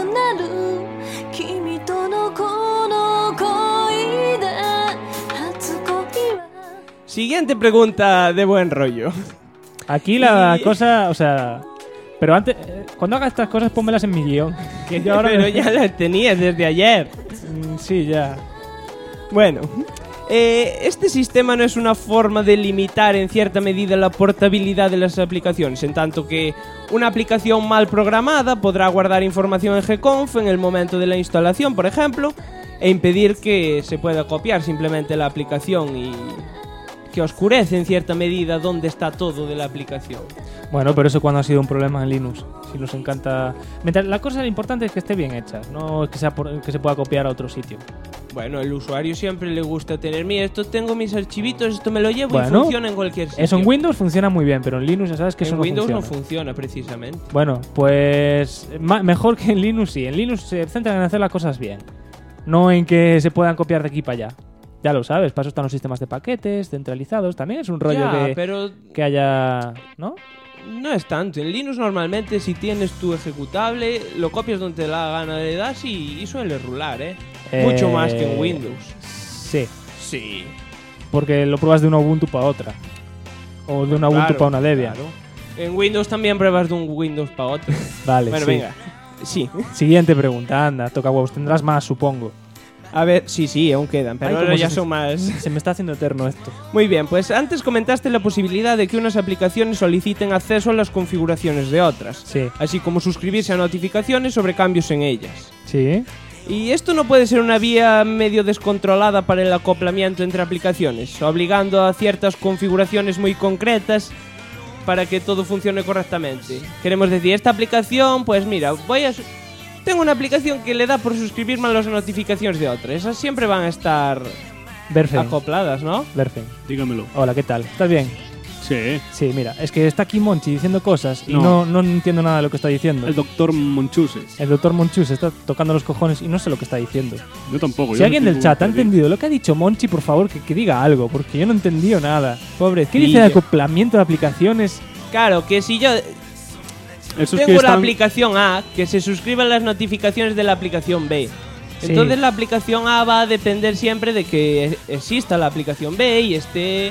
siguiente pregunta de buen rollo. Aquí la Y- cosa, o sea... Pero antes, cuando haga estas cosas, pónmelas en mi guión. Que yo ahora Pero ya las tenías desde ayer. Sí, ya. Bueno, Este sistema no es una forma de limitar en cierta medida la portabilidad de las aplicaciones, en tanto que una aplicación mal programada podrá guardar información en gconf en el momento de la instalación, por ejemplo, e impedir que se pueda copiar simplemente la aplicación y que oscurece en cierta medida dónde está todo de la aplicación. Bueno, pero eso cuando ha sido un problema en Linux. Si nos encanta... Mientras, la cosa importante es que esté bien hecha, no es que que se pueda copiar a otro sitio. Bueno, el usuario siempre le gusta tener, mira, esto tengo mis archivitos, esto me lo llevo y Bueno, funciona en cualquier sitio. Eso en Windows funciona muy bien, pero en Linux ya sabes que eso En no Windows funciona. no funciona precisamente. Bueno, pues mejor que en Linux sí. En Linux se centran en hacer las cosas bien, no en que se puedan copiar de aquí para allá. Ya lo sabes, para eso están los sistemas de paquetes centralizados. También es un rollo Ya, pero que haya... ¿no? no es tanto. En Linux normalmente si tienes tu ejecutable, lo copias donde te da la gana, le das y suele rular, Mucho más que en Windows. Sí, Sí. porque lo pruebas de una Ubuntu para otra. O de una Ubuntu Claro, para una Debian. claro. En Windows también pruebas de un Windows para otro. Vale, Bueno, sí. venga. Sí. Siguiente pregunta, anda, toca huevos. Tendrás más, supongo. A ver, sí, aún quedan, pero Ay, ahora cómo ya se- son más. Se me está haciendo eterno esto. Muy bien, pues antes comentaste la posibilidad de que unas aplicaciones soliciten acceso a las configuraciones de otras, Sí. así como suscribirse a notificaciones sobre cambios en ellas. Sí. Y esto no puede ser una vía medio descontrolada para el acoplamiento entre aplicaciones, obligando a ciertas configuraciones muy concretas para que todo funcione correctamente. Queremos decir, esta aplicación, pues mira, tengo una aplicación que le da por suscribirme a las notificaciones de otras. Esas siempre van a estar Berfen. acopladas, ¿no? Berfen. Dígamelo. Hola, ¿qué tal? ¿Estás bien? Sí. Sí, mira, es que está aquí Monchi diciendo cosas y No. no entiendo nada de lo que está diciendo. El doctor Monchuses. El doctor Monchus está tocando los cojones y no sé lo que está diciendo. Yo tampoco. Si yo alguien no del tengo chat ha perdido. entendido lo que ha dicho Monchi, por favor, que diga algo, porque yo no he entendido nada. Pobrecillo. ¿Qué dice de acoplamiento de aplicaciones? Claro, que si yo Eso es que tengo la están... aplicación A, que se suscriban las notificaciones de la aplicación B. Sí. Entonces la aplicación A va a depender siempre de que exista la aplicación B y esté...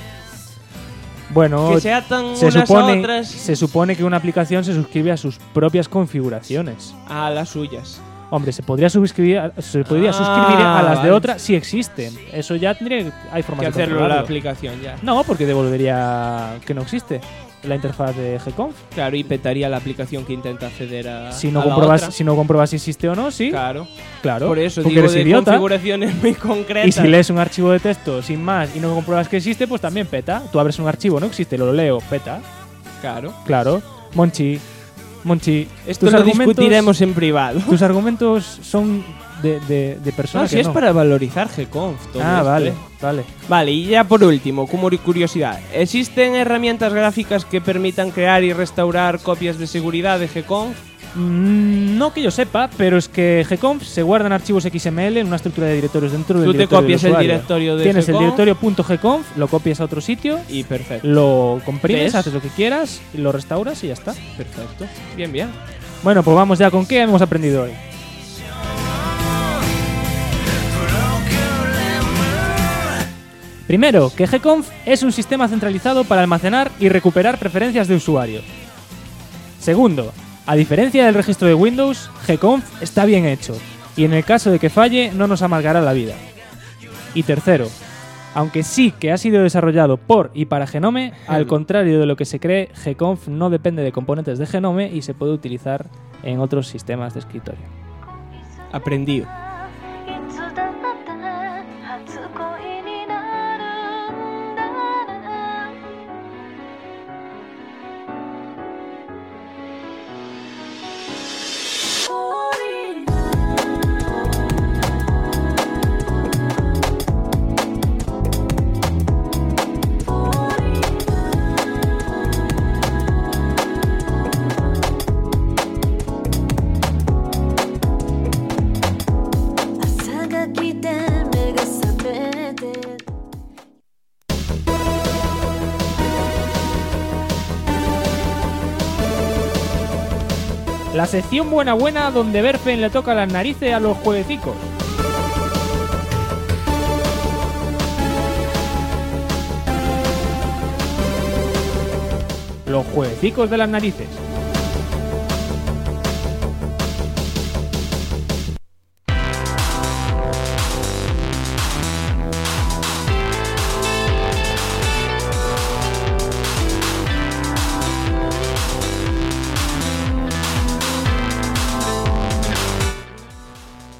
Bueno, que se atan se unas supone, a otras se supone que una aplicación se suscribe a sus propias configuraciones. a las suyas. Hombre, se podría suscribir a las de vale. otra si existen. Eso ya tendría hay formas Que de hacerlo la controlarlo. aplicación ya. No, porque devolvería que no existe la interfaz de gconf. Claro, y petaría la aplicación que intenta acceder a Si no a la compruebas otra. si no compruebas si existe o no, sí. Claro. Claro. Por eso porque digo eres de idiota. configuraciones muy concretas. Y si lees un archivo de texto sin más y no compruebas que existe, pues también peta. Tú abres un archivo, no existe, lo leo, peta. Claro. Claro. Monchi, Esto lo discutiremos en privado. Tus argumentos son de personas No, si que es no. para valorizar gconf. todo Ah, esto, vale, vale. Vale, y ya por último, como curiosidad, ¿existen herramientas gráficas que permitan crear y restaurar copias de seguridad de gconf? No que yo sepa, pero es que gconf se guardan archivos XML en una estructura de directorios dentro del Tú te directorio copias del el usuario. directorio de Tienes el gconf directorio.gconf, lo copias a otro sitio, y perfecto. lo comprimes, ¿Ves? haces lo que quieras, y lo restauras y ya está. Perfecto. Bien, bien. Bueno, pues vamos ya con qué hemos aprendido hoy. Primero, que gconf es un sistema centralizado para almacenar y recuperar preferencias de usuario. Segundo, a diferencia del registro de Windows, gconf está bien hecho, y en el caso de que falle no nos amargará la vida. Y tercero, aunque sí que ha sido desarrollado por y para Genome, al contrario de lo que se cree, gconf no depende de componentes de Genome y se puede utilizar en otros sistemas de escritorio. Aprendido. La sección buena donde Berfen le toca las narices a los jueguecicos. Los jueguecicos de las narices.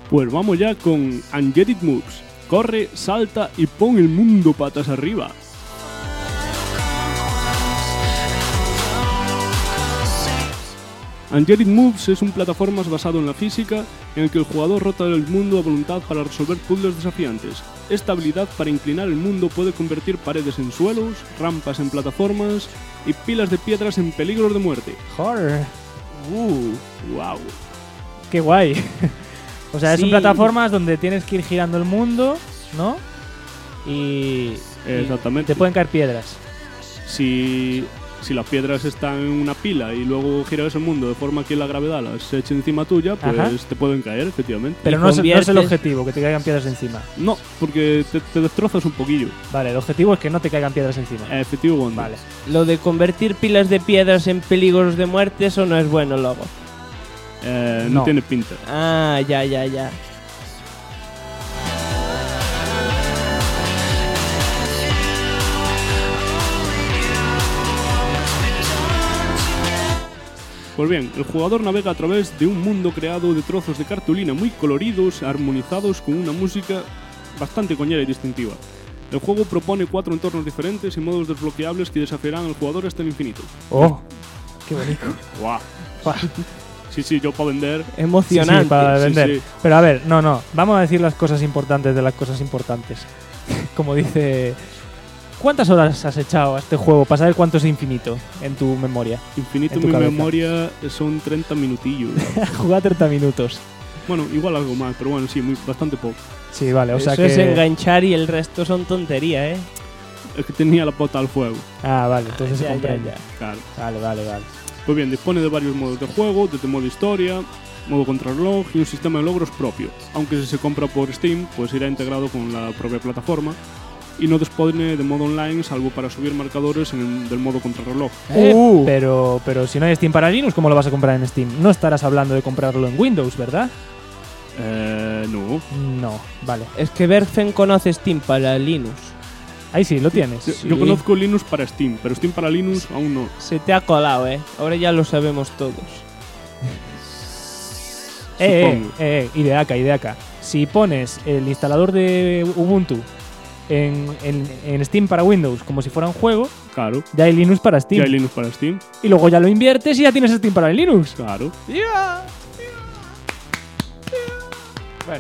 Pues vamos ya con Angelic Moves. Corre, salta y pon el mundo patas arriba. Angelic Moves es un plataformas basado en la física en el que el jugador rota el mundo a voluntad para resolver puzzles desafiantes. Esta habilidad para inclinar el mundo puede convertir paredes en suelos, rampas en plataformas y pilas de piedras en peligros de muerte. Joder, Wow. qué guay. O sea, es un Sí. plataformas donde tienes que ir girando el mundo, ¿no? Y Exactamente. te pueden caer piedras. Si las piedras están en una pila y luego giras el mundo de forma que la gravedad las eche encima tuya, pues Ajá. te pueden caer, efectivamente. Pero Y no es el conviertes- objetivo, que te caigan piedras encima. No, porque te destrozas un poquillo. Vale, el objetivo es que no te caigan piedras encima. Efectivo, Bondo. Vale. Lo de convertir pilas de piedras en peligros de muerte, eso no es bueno, luego. No No. tiene pinta. Ah, ya. Pues bien, el jugador navega a través de un mundo creado de trozos de cartulina muy coloridos, armonizados con una música bastante coñera y distintiva. El juego propone 4 entornos diferentes y modos desbloqueables que desafiarán al jugador hasta el infinito. Oh, qué bonito. ¡Guau! Sí, yo para vender. Emocionante. Sí, para sí, vender. sí. Pero a ver, no. Vamos a decir las cosas importantes de las cosas importantes. Como dice... ¿Cuántas horas has echado a este juego para saber cuánto es infinito en tu memoria? Infinito En en tu mi cabeza. memoria son 30 minutillos. Jugar 30 minutos. Bueno, igual algo más, pero bueno, sí, bastante poco. Sí, vale, o sea Eso que... es enganchar y el resto son tontería, ¿eh? Es que tenía la pota al fuego. Ah, vale, entonces se Ya. comprende. Claro. Vale. Pues bien, dispone de varios modos de juego, desde modo historia, modo contrarreloj y un sistema de logros propio. Aunque si se compra por Steam, pues irá integrado con la propia plataforma. Y no dispone de modo online, salvo para subir marcadores del modo contrarreloj. Pero si no hay Steam para Linux, ¿cómo lo vas a comprar en Steam? No estarás hablando de comprarlo en Windows, ¿verdad? No. No, vale. Es que Berfen conoce Steam para Linux. Ahí sí, lo tienes. Yo conozco Linux para Steam, pero Steam para Linux aún no. Se te ha colado, ¿eh? Ahora ya lo sabemos todos. Ideaca. Si pones el instalador de Ubuntu en Steam para Windows como si fuera un juego, Claro. ya hay Linux para Steam. Ya hay Linux para Steam. Y luego ya lo inviertes y ya tienes Steam para Linux. Claro. Bueno.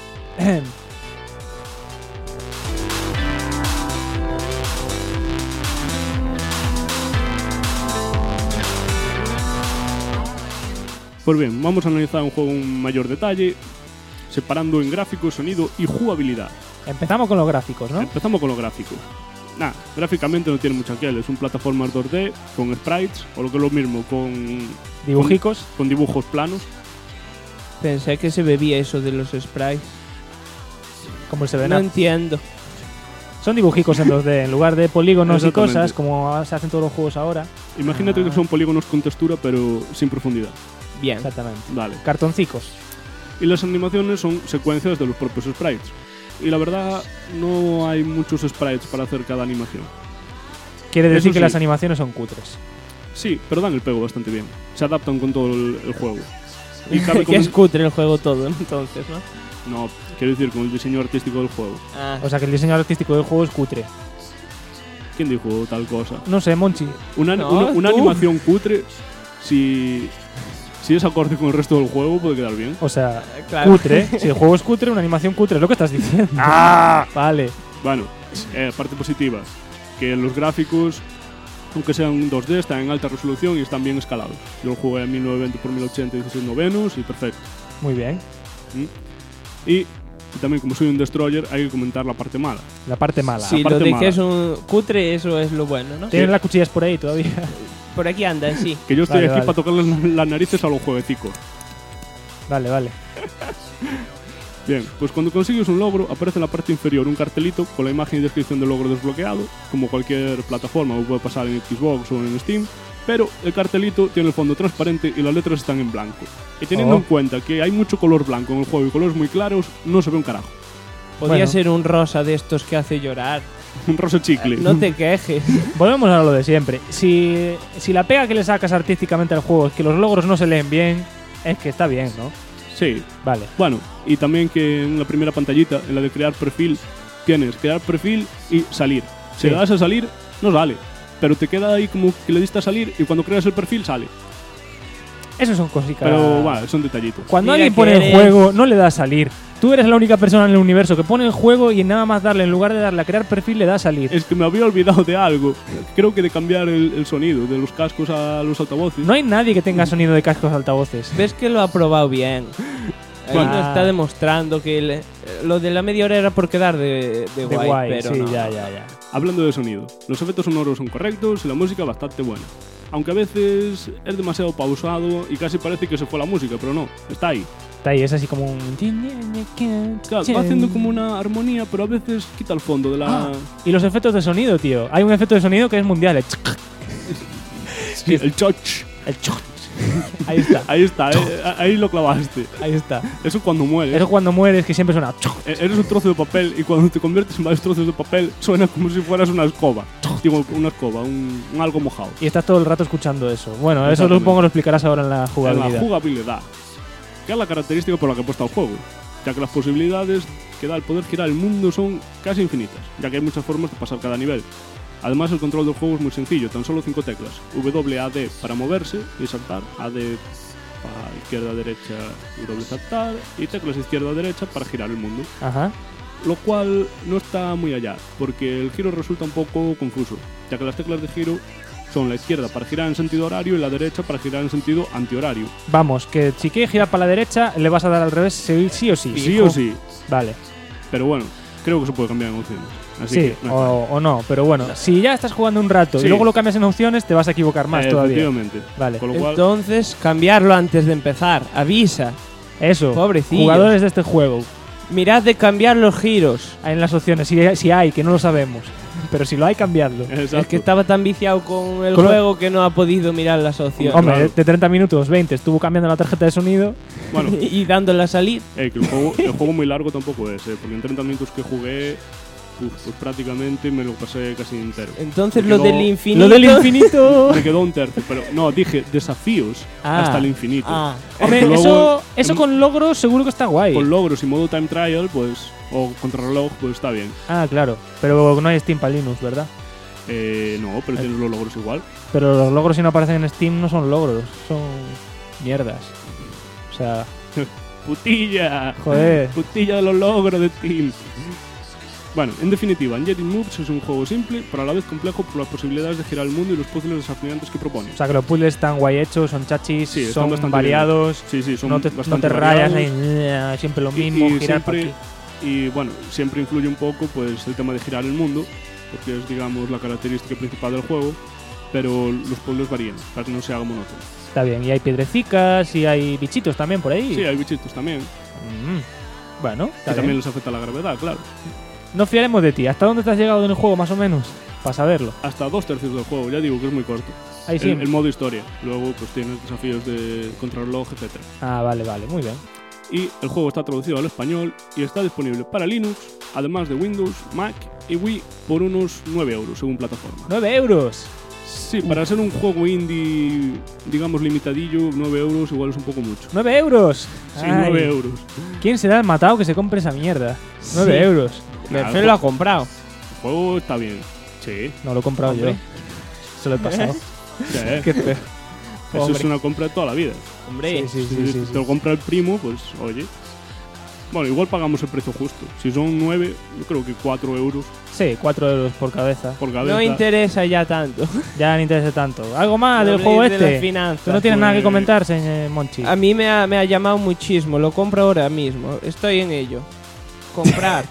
Pues bien, vamos a analizar un juego en mayor detalle, separando en gráfico, sonido y jugabilidad. Empezamos con los gráficos, ¿no? Empezamos con los gráficos. Gráficamente no tiene mucho que ver, es un plataforma 2D con sprites, o lo que es lo mismo, con Dibujicos. con dibujos planos. Pensé que se bebía eso de los sprites. Como se ven. No entiendo. Son dibujicos en 2D, en lugar de polígonos y Exactamente. cosas, como se hacen todos los juegos ahora. Imagínate que son polígonos con textura, pero sin profundidad. Bien. Exactamente. Vale. Cartoncicos. Y las animaciones son secuencias de los propios sprites. Y la verdad, no hay muchos sprites para hacer cada animación. Quiere decir Eso que sí. las animaciones son cutres. Sí, pero dan el pego bastante bien. Se adaptan con todo el juego. Y cabe Que es comen- cutre el juego todo, entonces, ¿no? No, quiero decir, con el diseño artístico del juego. Ah, O sea que el diseño artístico del juego es cutre. ¿Quién dijo tal cosa? No sé, Monchi. Una No, tú. animación cutre, si es acorde con el resto del juego, puede quedar bien. O sea, claro. cutre. Si el juego es cutre, una animación cutre, es lo que estás diciendo. ¡Ah! Vale. Bueno, parte positiva, que los gráficos, aunque sean 2D, están en alta resolución y están bien escalados. Yo lo jugué en 1920x1080 16 novenos y perfecto. Muy bien. Y también, como soy un destroyer, hay que comentar la parte mala. La parte mala. Sí, parte lo de mala. que es un cutre, eso es lo bueno, ¿no? ¿Tienes las cuchillas por ahí todavía? Por aquí andan, sí. Que yo estoy Vale, aquí vale. para tocar las narices a los jueguecicos. Vale. Bien, pues cuando consigues un logro, aparece en la parte inferior un cartelito con la imagen y descripción del logro desbloqueado, como cualquier plataforma, o puede pasar en Xbox o en Steam, pero el cartelito tiene el fondo transparente y las letras están en blanco. Y teniendo Oh. en cuenta que hay mucho color blanco en el juego y colores muy claros, no se ve un carajo. Podría Bueno. ser un rosa de estos que hace llorar. Un rosa chicle. No te quejes. Volvemos a lo de siempre. Si la pega que le sacas artísticamente al juego es que los logros no se leen bien, es que está bien, ¿no? Sí. Vale. Bueno, y también que en la primera pantallita, en la de crear perfil, tienes crear perfil y salir. Si Sí. le das a salir, no sale. Pero te queda ahí como que le diste a salir y cuando creas el perfil sale. Eso son cositas. Pero bueno, son detallitos. Cuando Mira alguien que pone el eres- juego, no le da a salir. Tú eres la única persona en el universo que pone el juego y nada más darle, en lugar de darle a crear perfil, le da a salir. Es que me había olvidado de algo. Creo que de cambiar el sonido de los cascos a los altavoces. No hay nadie que tenga sonido de cascos altavoces. ¿Ves que lo ha probado bien? Ahí Bueno. nos está demostrando que lo de la media hora era por quedar de De guay, guay, pero sí, no. ya. Hablando de sonido, los efectos sonoros son correctos y la música bastante buena. Aunque a veces es demasiado pausado y casi parece que se fue la música, pero no, está ahí. Está ahí, es así como un... Claro, va haciendo como una armonía, pero a veces quita el fondo de la... Y los efectos de sonido, tío. Hay un efecto de sonido que es mundial. Sí, el choch. El choch. Ahí está. Ahí está, ahí lo clavaste. Ahí está. Eso cuando mueres. Eso cuando mueres, que siempre suena... Eres un trozo de papel y cuando te conviertes en varios trozos de papel suena como si fueras una escoba. Digo, una escoba, un algo mojado. Y estás todo el rato escuchando eso. Bueno, eso Exactamente. supongo lo explicarás ahora en la En jugabilidad. la jugabilidad, que es la característica por la que he puesto el juego, ya que las posibilidades que da el poder girar el mundo son casi infinitas, ya que hay muchas formas de pasar cada nivel. Además, el control del juego es muy sencillo, tan solo 5 teclas. WAD para moverse y saltar, AD para izquierda, derecha y doble saltar, y teclas izquierda, derecha para girar el mundo. Ajá. Lo cual no está muy allá, porque el giro resulta un poco confuso, ya que las teclas de giro son la izquierda para girar en sentido horario y la derecha para girar en sentido antihorario. Vamos, que si quieres girar para la derecha, le vas a dar al revés sí o sí. Sí o sí, Vale. pero bueno, creo que se puede cambiar en opciones. Así Sí, que no hay fallo. o no, pero bueno, si ya estás jugando un rato Sí. y luego lo cambias en opciones, te vas a equivocar más todavía. Efectivamente. Vale. Con lo cual, Entonces, cambiarlo antes de empezar. Avisa. Eso, Pobrecillos. jugadores de este juego. Mirad de cambiar los giros. Hay en las opciones, si hay, que no lo sabemos. Pero si lo hay, cambiarlo. exacto. Es que estaba tan viciado con el Con lo- juego que no ha podido mirar las opciones. Hombre, claro. de 30 minutos, 20, estuvo cambiando la tarjeta de sonido. Bueno, y dándola a salir. que el juego muy largo tampoco es, porque en 30 minutos que jugué, pues prácticamente me lo pasé casi entero. Entonces Me lo quedó- del infinito. Lo del infinito. Me quedó un tercio, pero no, dije desafíos Ah. hasta el infinito. Ah. Hombre, Porque luego, eso en- con logros seguro que está guay. Con logros y modo time trial, pues, o contrarreloj, pues está bien. Ah, claro. Pero no hay Steam para Linux, ¿verdad? No, pero tienes los logros igual. Pero los logros si no aparecen en Steam no son logros, son mierdas. O sea, ¡Putilla! joder. ¡Putilla de los logros de Steam! Bueno, en definitiva, Unjetting Moves es un juego simple, pero a la vez complejo por las posibilidades de girar el mundo y los puzzles desafiantes que propone. O sea, que los puzzles están guay hechos, son chachis, Sí, están son bastante variados. Sí, sí, son No te bastante rayas variados. ahí, siempre lo mismo, y girar para siempre, aquí. y bueno, siempre influye un poco pues el tema de girar el mundo, porque es digamos la característica principal del juego, pero los puzzles varían para que no se haga monótono. Está bien, y hay piedrecicas y hay bichitos también por ahí. Sí, hay bichitos también, Bueno, que está también bien. les afecta la gravedad, claro. No fiaremos de ti. ¿Hasta dónde te has llegado en el juego, más o menos? Para saberlo. Hasta 2/3 del juego, ya digo que es muy corto. Ahí sí. El modo historia, luego pues tienes desafíos de contrarreloj, etc. Ah, vale, muy bien. Y el juego está traducido al español y está disponible para Linux, además de Windows, Mac y Wii por unos 9 euros según plataforma. 9 euros. Sí, para ser un juego indie, digamos limitadillo, 9 euros igual es un poco mucho. 9 euros. Sí, Ay, 9 euros. ¿Quién será el matado que se compre esa mierda? 9 Sí. euros. Merced lo ha comprado. El juego está bien. Sí. No lo he comprado Hombre. yo. Se lo he pasado. Sí, Qué feo. eso Hombre. es una compra de toda la vida. Hombre, Sí, Si te lo compra el primo, pues oye. Bueno, igual pagamos el precio justo. Si son 9, yo creo que 4 euros Sí, 4 euros por cabeza. por cabeza. no interesa ya tanto. Ya no interesa tanto. ¿Algo más del No juego habléis de este? las finanzas. Tú no tienes nada que pues- comentar, señor Monchi. A mí me ha llamado muchísimo. Lo compro ahora mismo. Estoy en ello. Comprar.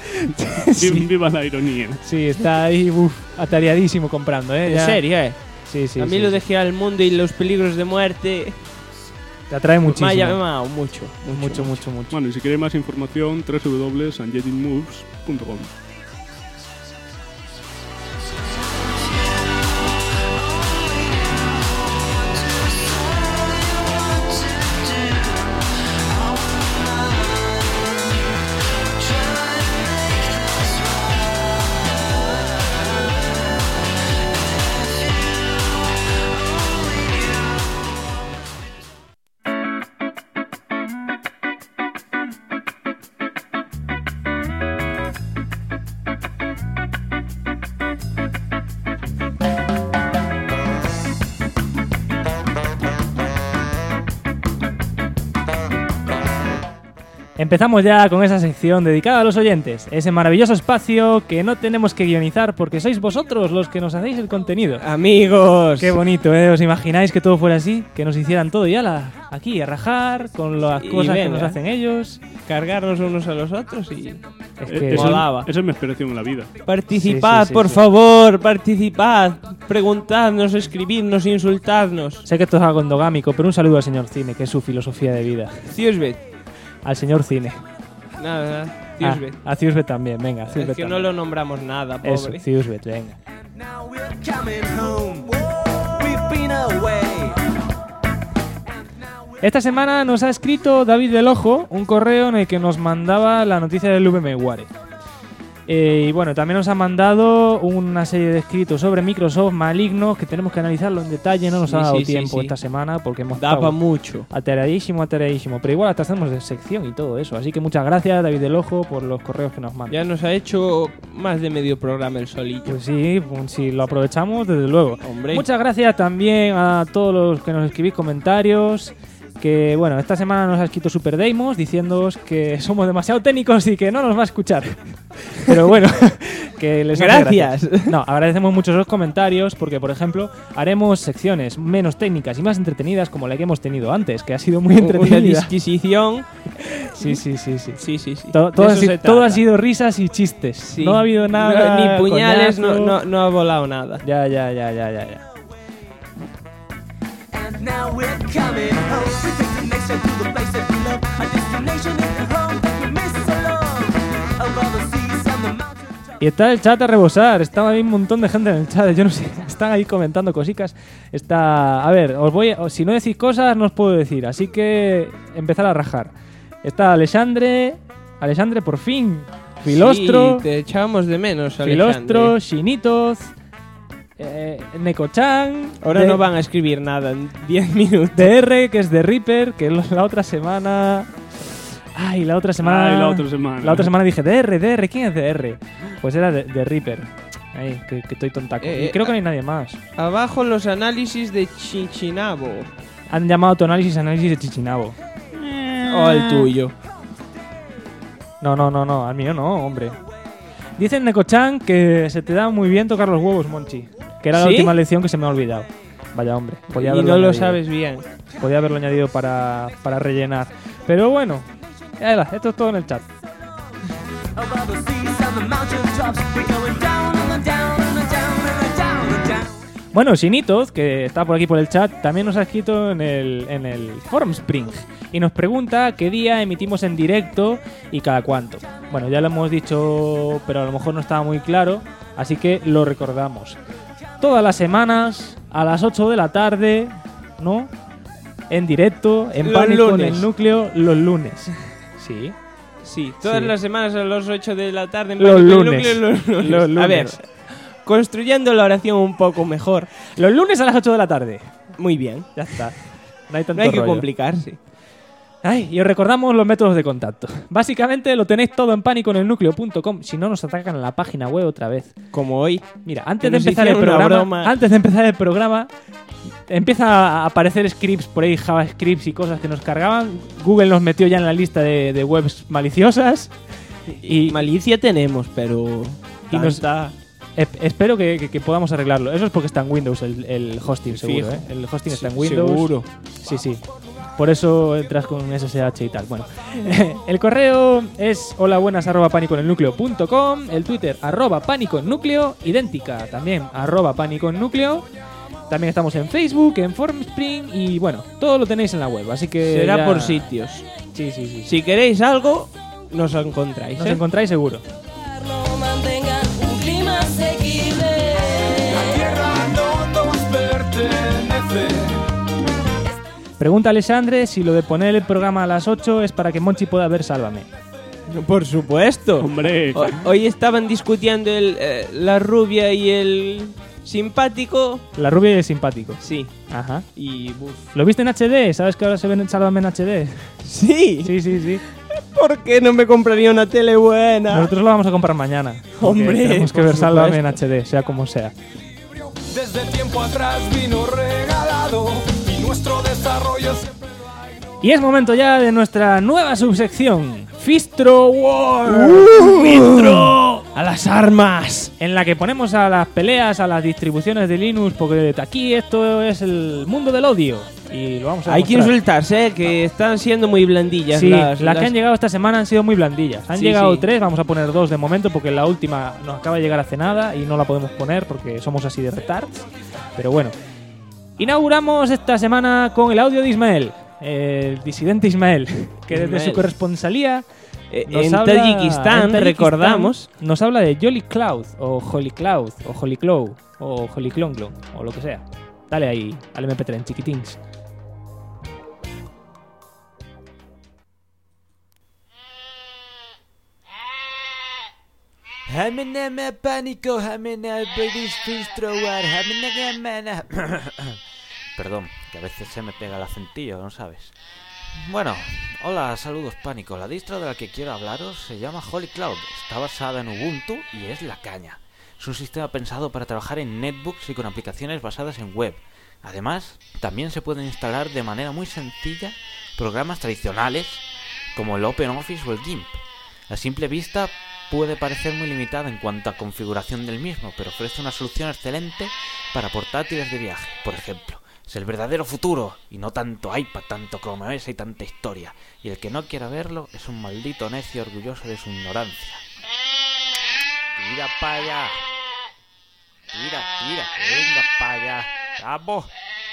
Viva la ironía. Sí, está ahí atareadísimo comprando, ¿eh? En Ya. serio, Sí, sí. a mí sí, lo sí. de girar el mundo y los peligros de muerte Te atrae me muchísimo. ha llamado mucho. Mucho. Bueno, y si queréis más información, www.unjettingmoves.com. Empezamos ya con esa sección dedicada a los oyentes, ese maravilloso espacio que no tenemos que guionizar porque sois vosotros los que nos hacéis el contenido. Amigos. Qué bonito, ¿eh? ¿Os imagináis que todo fuera así? Que nos hicieran todo ya aquí, a rajar, con las cosas que nos hacen ellos. Cargarnos unos a los otros y... Es que molaba. Esa es mi aspiración en la vida. Participad, Sí, por favor, participad. Preguntadnos, escribidnos, insultadnos. sé que esto es algo endogámico, pero un saludo al señor Cine, que es su filosofía de vida. Ciusbet. Al señor Cine. Nada, Ciusbet. A Ciusbet también, venga. Es Ciusbet que no también. lo nombramos nada, Eso, pobre. Ciusbet, venga. Esta semana nos ha escrito David del Ojo un correo en el que nos mandaba la noticia del VMware. Y bueno, también nos ha mandado una serie de escritos sobre Microsoft malignos que tenemos que analizarlo en detalle. No nos ha dado tiempo esta semana porque hemos Daba estado mucho. atareadísimo. Pero igual hasta hacemos de sección y todo eso. Así que muchas gracias, David del Ojo, por los correos que nos manda. Ya nos ha hecho más de medio programa el solillo. Pues sí, si lo aprovechamos, desde luego. Hombre. Muchas gracias también a todos los que nos escribís comentarios. Que bueno, esta semana nos ha escrito Super Deimos diciéndoos que somos demasiado técnicos y que no nos va a escuchar. Pero bueno, que les hace Gracias. gracia. No, agradecemos mucho esos comentarios porque, por ejemplo, haremos secciones menos técnicas y más entretenidas como la que hemos tenido antes, que ha sido muy Una entretenida. disquisición. Sí. Sí. Todo, De eso se todo ha trata. sido risas y chistes. Sí. No ha habido nada. Ni puñales, coñazo. no ha volado nada. Ya. Y está el chat a rebosar, estaba ahí un montón de gente en el chat, yo no sé, están ahí comentando cositas. A ver, si no decís cosas no os puedo decir, así que empezar a rajar. Está Alexandre por fin, Filostro, Sí, te echábamos de menos, Filostro, Alexandre. Shinitos, Neko-chan, Ahora no van a escribir nada en 10 minutos. DR, que es de Reaper, que la otra semana... la otra semana... La otra semana. La otra semana dije, DR, ¿quién es DR? Pues era de Reaper. Ay, que estoy tontaco. Y creo que no hay nadie más. Abajo los análisis de Chichinabo. Han llamado a tu análisis de Chichinabo. O el tuyo. No, al mío no, hombre. Dicen Neko-chan que se te da muy bien tocar los huevos, Monchi. Que era la ¿Sí? última lección que se me ha olvidado. Vaya, hombre. Podía Y haberlo no lo añadido. sabes bien. Podía haberlo añadido para rellenar. Pero bueno, esto es todo en el chat. Bueno, Shinitos, que está por aquí por el chat, también nos ha escrito en el Formspring y nos pregunta qué día emitimos en directo y cada cuánto. Bueno, ya lo hemos dicho, pero a lo mejor no estaba muy claro, así que lo recordamos. Todas las semanas, a las 8 de la tarde, ¿no? En directo, en Los Pánico en lunes. el núcleo, los lunes. Sí. Sí, todas Sí. las semanas a las 8 de la tarde en Los Pánico en el lunes. Núcleo, los lunes. Los lunes. A ver, construyendo la oración un poco mejor. Los lunes a las 8 de la tarde. Muy bien. Ya está. No hay tanto No hay que rollo. complicarse. Ay, y os recordamos los métodos de contacto. Básicamente lo tenéis todo en pánicoenelnucleo.com. Si no, nos atacan a la página web otra vez. Como hoy. Mira, Que antes de nos empezar el hicieron una programa, broma. empieza a aparecer scripts por ahí, JavaScripts y cosas que nos cargaban. Google nos metió ya en la lista de webs maliciosas. Y Malicia tenemos, pero... Y nos- tanta- espero que podamos arreglarlo. Eso es porque está en Windows el hosting, seguro. Fijo. El hosting está en Windows. Seguro. Sí. Por eso entras con SSH y tal. Bueno, el correo es holabuenas@panicoenelnucleo.com, el Twitter @panicoennúcleo, idéntica también @panicoennúcleo. También estamos en Facebook, en Formspring y bueno, todo lo tenéis en la web, así que Será ya- por sitios. Sí. Si queréis algo, nos encontráis. Nos ¿eh? encontráis seguro. Mantengan un clima asequible. Pregunta Alexandre si lo de poner el programa a las 8 es para que Monchi pueda ver Sálvame. Por supuesto. Hombre, Hoy estaban discutiendo la rubia y el simpático. La rubia es simpático. Sí. Ajá. Y buf. ¿Lo viste en HD? ¿Sabes que ahora se ven en Sálvame en HD? Sí. Sí. ¿Por qué no me compraría una tele buena? Nosotros lo vamos a comprar mañana. porque Hombre, tenemos que por ver Sálvame en supuesto. HD, sea como sea. Desde tiempo atrás vino regalado y nuestro desarrollo siempre... Y es momento ya de nuestra nueva subsección. Fistro War. ¡Fistro! ¡A las armas! En la que ponemos a las peleas, a las distribuciones de Linux, porque aquí esto es el mundo del odio. Y lo vamos a Hay que demostrar. insultarse, que están siendo muy blandillas. Sí, las que han llegado esta semana han sido muy blandillas. Han Sí, llegado sí. 3, vamos a poner 2 de momento porque la última nos acaba de llegar hace nada y no la podemos poner porque somos así de retards. Pero bueno. Inauguramos esta semana con el audio de Ismael, el disidente Ismael, que desde Ismael. su corresponsalía En Tayikistán, recordamos. nos habla de Jolly Cloud, o Holy Cloud, o Holy Cloud, o Holy Clonglon, o lo que sea. Dale ahí al MP3, chiquitins. Pánico, Perdón, que a veces se me pega el acentillo, ¿no sabes? Bueno, hola, saludos Pánico. La distro de la que quiero hablaros se llama Holy Cloud. Está basada en Ubuntu y es la caña. Es un sistema pensado para trabajar en netbooks y con aplicaciones basadas en web. Además, también se pueden instalar de manera muy sencilla programas tradicionales como el OpenOffice o el GIMP. A simple vista puede parecer muy limitada en cuanto a configuración del mismo, pero ofrece una solución excelente para portátiles de viaje, por ejemplo. Es el verdadero futuro, y no tanto iPad, tanto Chrome OS y tanta historia. Y el que no quiera verlo es un maldito necio orgulloso de su ignorancia. Tira para allá. Tira, venga para allá. ¡Vamos!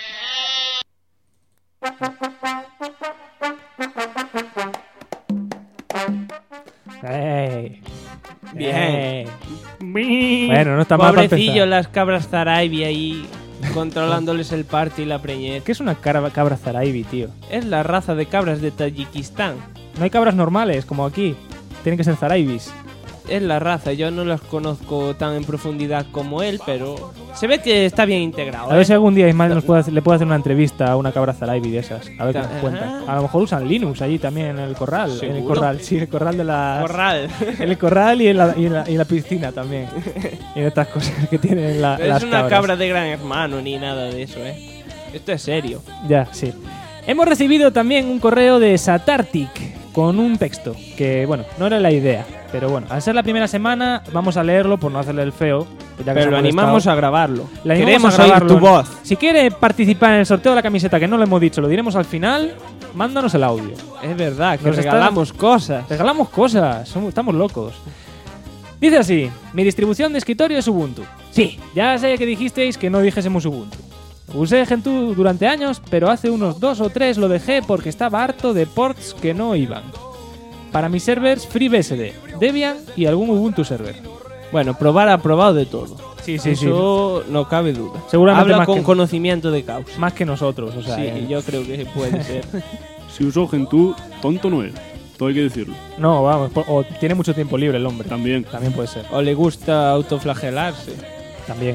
¡Ey! Bien. ¡Ey! Bueno, no está mal para Pobrecillo, empezar. las cabras Zaraibi ahí controlándoles el party y la preñez. ¿Qué es una cabra Zaraibi, tío? Es la raza de cabras de Tayikistán. No hay cabras normales como aquí. Tienen que ser Zaraibis. Es la raza, yo no las conozco tan en profundidad como él, pero se ve que está bien integrado. A ver si algún día Ismael le puede hacer una entrevista a una cabra Zaraibi de esas. A ver qué nos Ajá. cuenta. A lo mejor usan Linux allí también en el corral. En el ¿Seguro? corral, sí, el corral de las... Corral. En el corral y en la piscina también. Y en estas cosas que tienen las Es una cabras. cabra de gran hermano ni nada de eso, Esto es serio. Ya, sí. Hemos recibido también un correo de Satartic con un texto que, bueno, no era la idea. Pero bueno, al ser la primera semana, vamos a leerlo por no hacerle el feo. Pues ya que Pero se lo ha animamos molestado. a grabarlo. Le animamos Queremos a oír grabarlo. tu voz. Si quiere participar en el sorteo de la camiseta, que no le hemos dicho, lo diremos al final, mándanos el audio. Es verdad, que Nos regalamos cosas. Regalamos cosas, estamos locos. Dice así: mi distribución de escritorio es Ubuntu. Sí, ya sé que dijisteis que no dijésemos Ubuntu. Usé Gentoo durante años, pero hace unos 2 o 3 lo dejé porque estaba harto de ports que no iban. Para mis servers, FreeBSD, Debian y algún Ubuntu server. Bueno, probar ha probado de todo. Sí, Eso no cabe duda. Seguramente habla más con que- conocimiento de causa. Más que nosotros, o sea. Sí, yo creo que puede ser. Si usó Gentoo, tonto no es. Todo hay que decirlo. No, vamos, o tiene mucho tiempo libre el hombre. También. También puede ser. O le gusta autoflagelarse. También.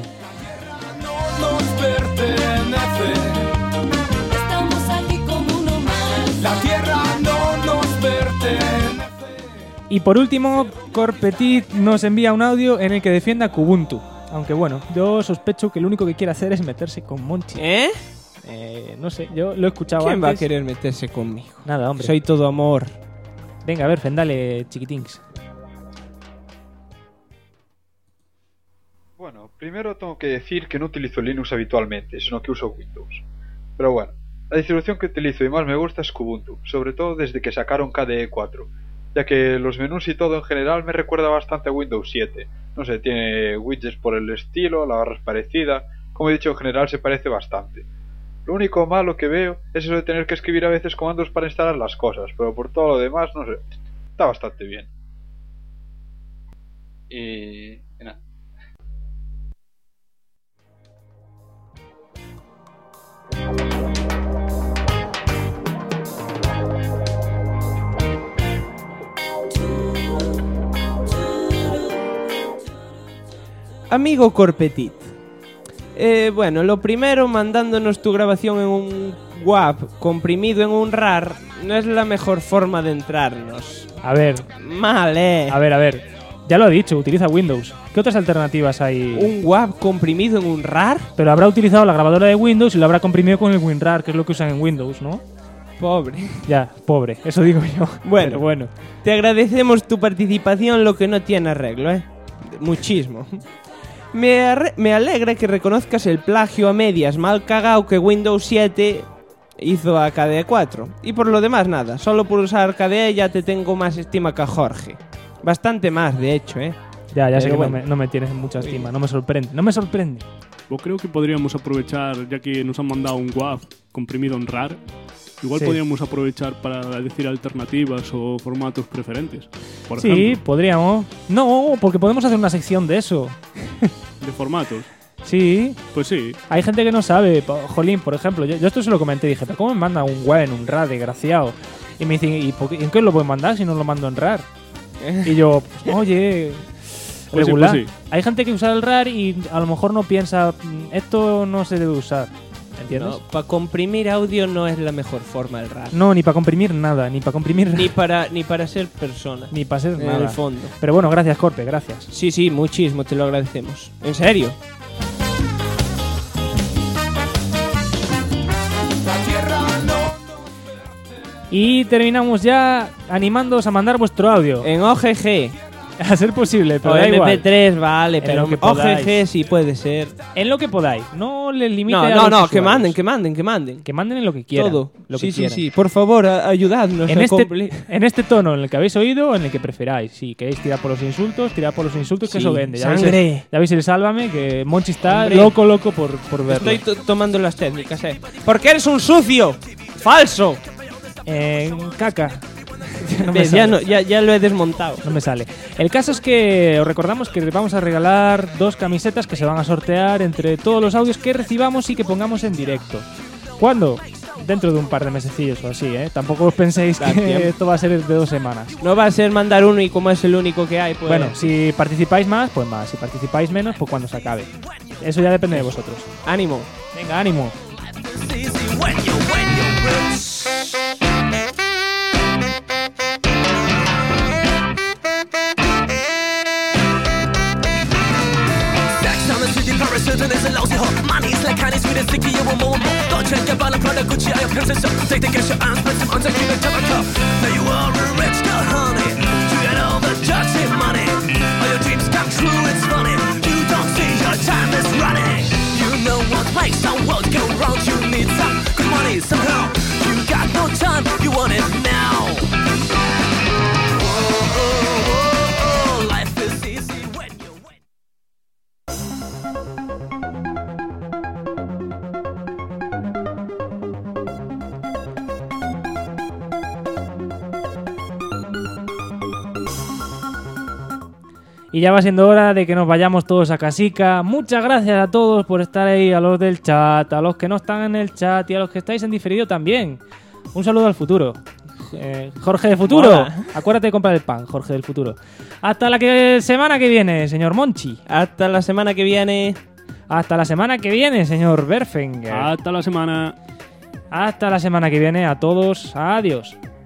No nos pertenece. Estamos aquí como uno más. La tierra no nos pertenece. Y por último, Corpetit nos envía un audio en el que defienda Kubuntu. Aunque bueno, yo sospecho que lo único que quiere hacer es meterse con Monchi. No sé, yo lo he escuchado ¿Quién va a antes. querer meterse conmigo? Nada, hombre. Soy todo amor. Venga, a ver, fendale, chiquitings. Bueno, primero tengo que decir que no utilizo Linux habitualmente, sino que uso Windows. Pero bueno, la distribución que utilizo y más me gusta es Kubuntu, sobre todo desde que sacaron KDE 4, ya que los menús y todo en general me recuerda bastante a Windows 7. No sé, tiene widgets por el estilo, la barra es parecida, como he dicho en general se parece bastante. Lo único malo que veo es eso de tener que escribir a veces comandos para instalar las cosas, pero por todo lo demás, no sé, está bastante bien. Y nada. Amigo Corpetit. Bueno, lo primero, mandándonos tu grabación en un WAP comprimido en un RAR, no es la mejor forma de entrarnos. A ver, Mal, a ver. Ya lo he dicho, utiliza Windows. ¿Qué otras alternativas hay? ¿Un WAP comprimido en un RAR? Pero habrá utilizado la grabadora de Windows y lo habrá comprimido con el WinRAR, que es lo que usan en Windows, ¿no? Pobre. Ya, pobre, eso digo yo. Bueno. Pero bueno. Te agradecemos tu participación, lo que no tiene arreglo, ¿eh? Muchísimo. Me alegra que reconozcas el plagio a medias mal cagao que Windows 7 hizo a KDE 4. Y por lo demás, nada. Solo por usar KDE ya te tengo más estima que a Jorge. Bastante más, de hecho, ¿eh? Ya sé Pero que bueno. no me tienes mucha estima. No me sorprende. Yo creo que podríamos aprovechar, ya que nos han mandado un WAV comprimido en RAR, igual Sí. podríamos aprovechar para decir alternativas o formatos preferentes. Por Sí, ejemplo, podríamos. No, porque podemos hacer una sección de eso. de formatos. Sí. Pues sí. Hay gente que no sabe. Jolín, por ejemplo, yo esto se lo comenté y dije, ¿pero cómo me manda un WAV en un RAR, desgraciado? Y me dicen, ¿y en qué lo pueden mandar si no lo mando en RAR? Y yo, pues, oye, Pues sí, regular. pues sí. Hay gente que usa el RAR y a lo mejor no piensa, esto no se debe usar. ¿Entiendes? No, para comprimir audio no es la mejor forma el rap. No, ni para comprimir nada, ni para comprimir Ni para ser persona. ni para ser En nada. el fondo. Pero bueno, gracias, Corpe, gracias. Sí, muchísimo, te lo agradecemos. En serio. Y terminamos ya animándoos a mandar vuestro audio. En OGG. A ser posible, pero O da igual. MP3, vale, En pero lo que podáis. OGG sí puede ser. En lo que podáis. No les limite a No, los que usuarios. manden. Que manden en lo que quieran. Todo. Lo que Sí, quieran. sí. Por favor, ayudadnos En a en este tono en el que habéis oído o en el que preferáis. Si queréis tirar por los insultos, tirad por los insultos, que Sí, eso vende. sangre. Ya veis el Sálvame, que Monchi está Hombre. loco por verlo. Estoy tomando las técnicas, Porque eres un sucio. Falso. Caca. No me Ves, sale. ya lo he desmontado. No me sale. El caso es que os recordamos que vamos a regalar 2 camisetas que se van a sortear entre todos los audios que recibamos y que pongamos en directo. ¿Cuándo? Dentro de un par de mesecillos o así, ¿eh? Tampoco os penséis Da que tiempo. esto va a ser de 2 semanas. No va a ser mandar uno y como es el único que hay, pues... Bueno, si participáis más, pues más. Si participáis menos, pues cuando se acabe. Eso ya depende de vosotros. ánimo. Venga, ánimo. Certain is a lousy hole. Money is like honey, sweet and sticky, you want more and more. Don't change your bottle, Prada, Gucci, I am princess. Take the cash, your arms, spend some on the king of tobacco. Now you are a rich girl, honey. You get all the dirty money. All your dreams come true, it's funny. You don't see your time is running. You know what makes the world go round. You need some good money somehow. You got no time, you want it now. Whoa, life is easy when you wait. Y ya va siendo hora de que nos vayamos todos a casica. Muchas gracias a todos por estar ahí, a los del chat, a los que no están en el chat y a los que estáis en diferido también. Un saludo al futuro. Jorge del futuro. Hola. Acuérdate de comprar el pan, Jorge del futuro. Hasta la semana que viene, señor Monchi. Hasta la semana que viene. Hasta la semana que viene, señor Berfinger. Hasta la semana. Hasta la semana que viene a todos. Adiós.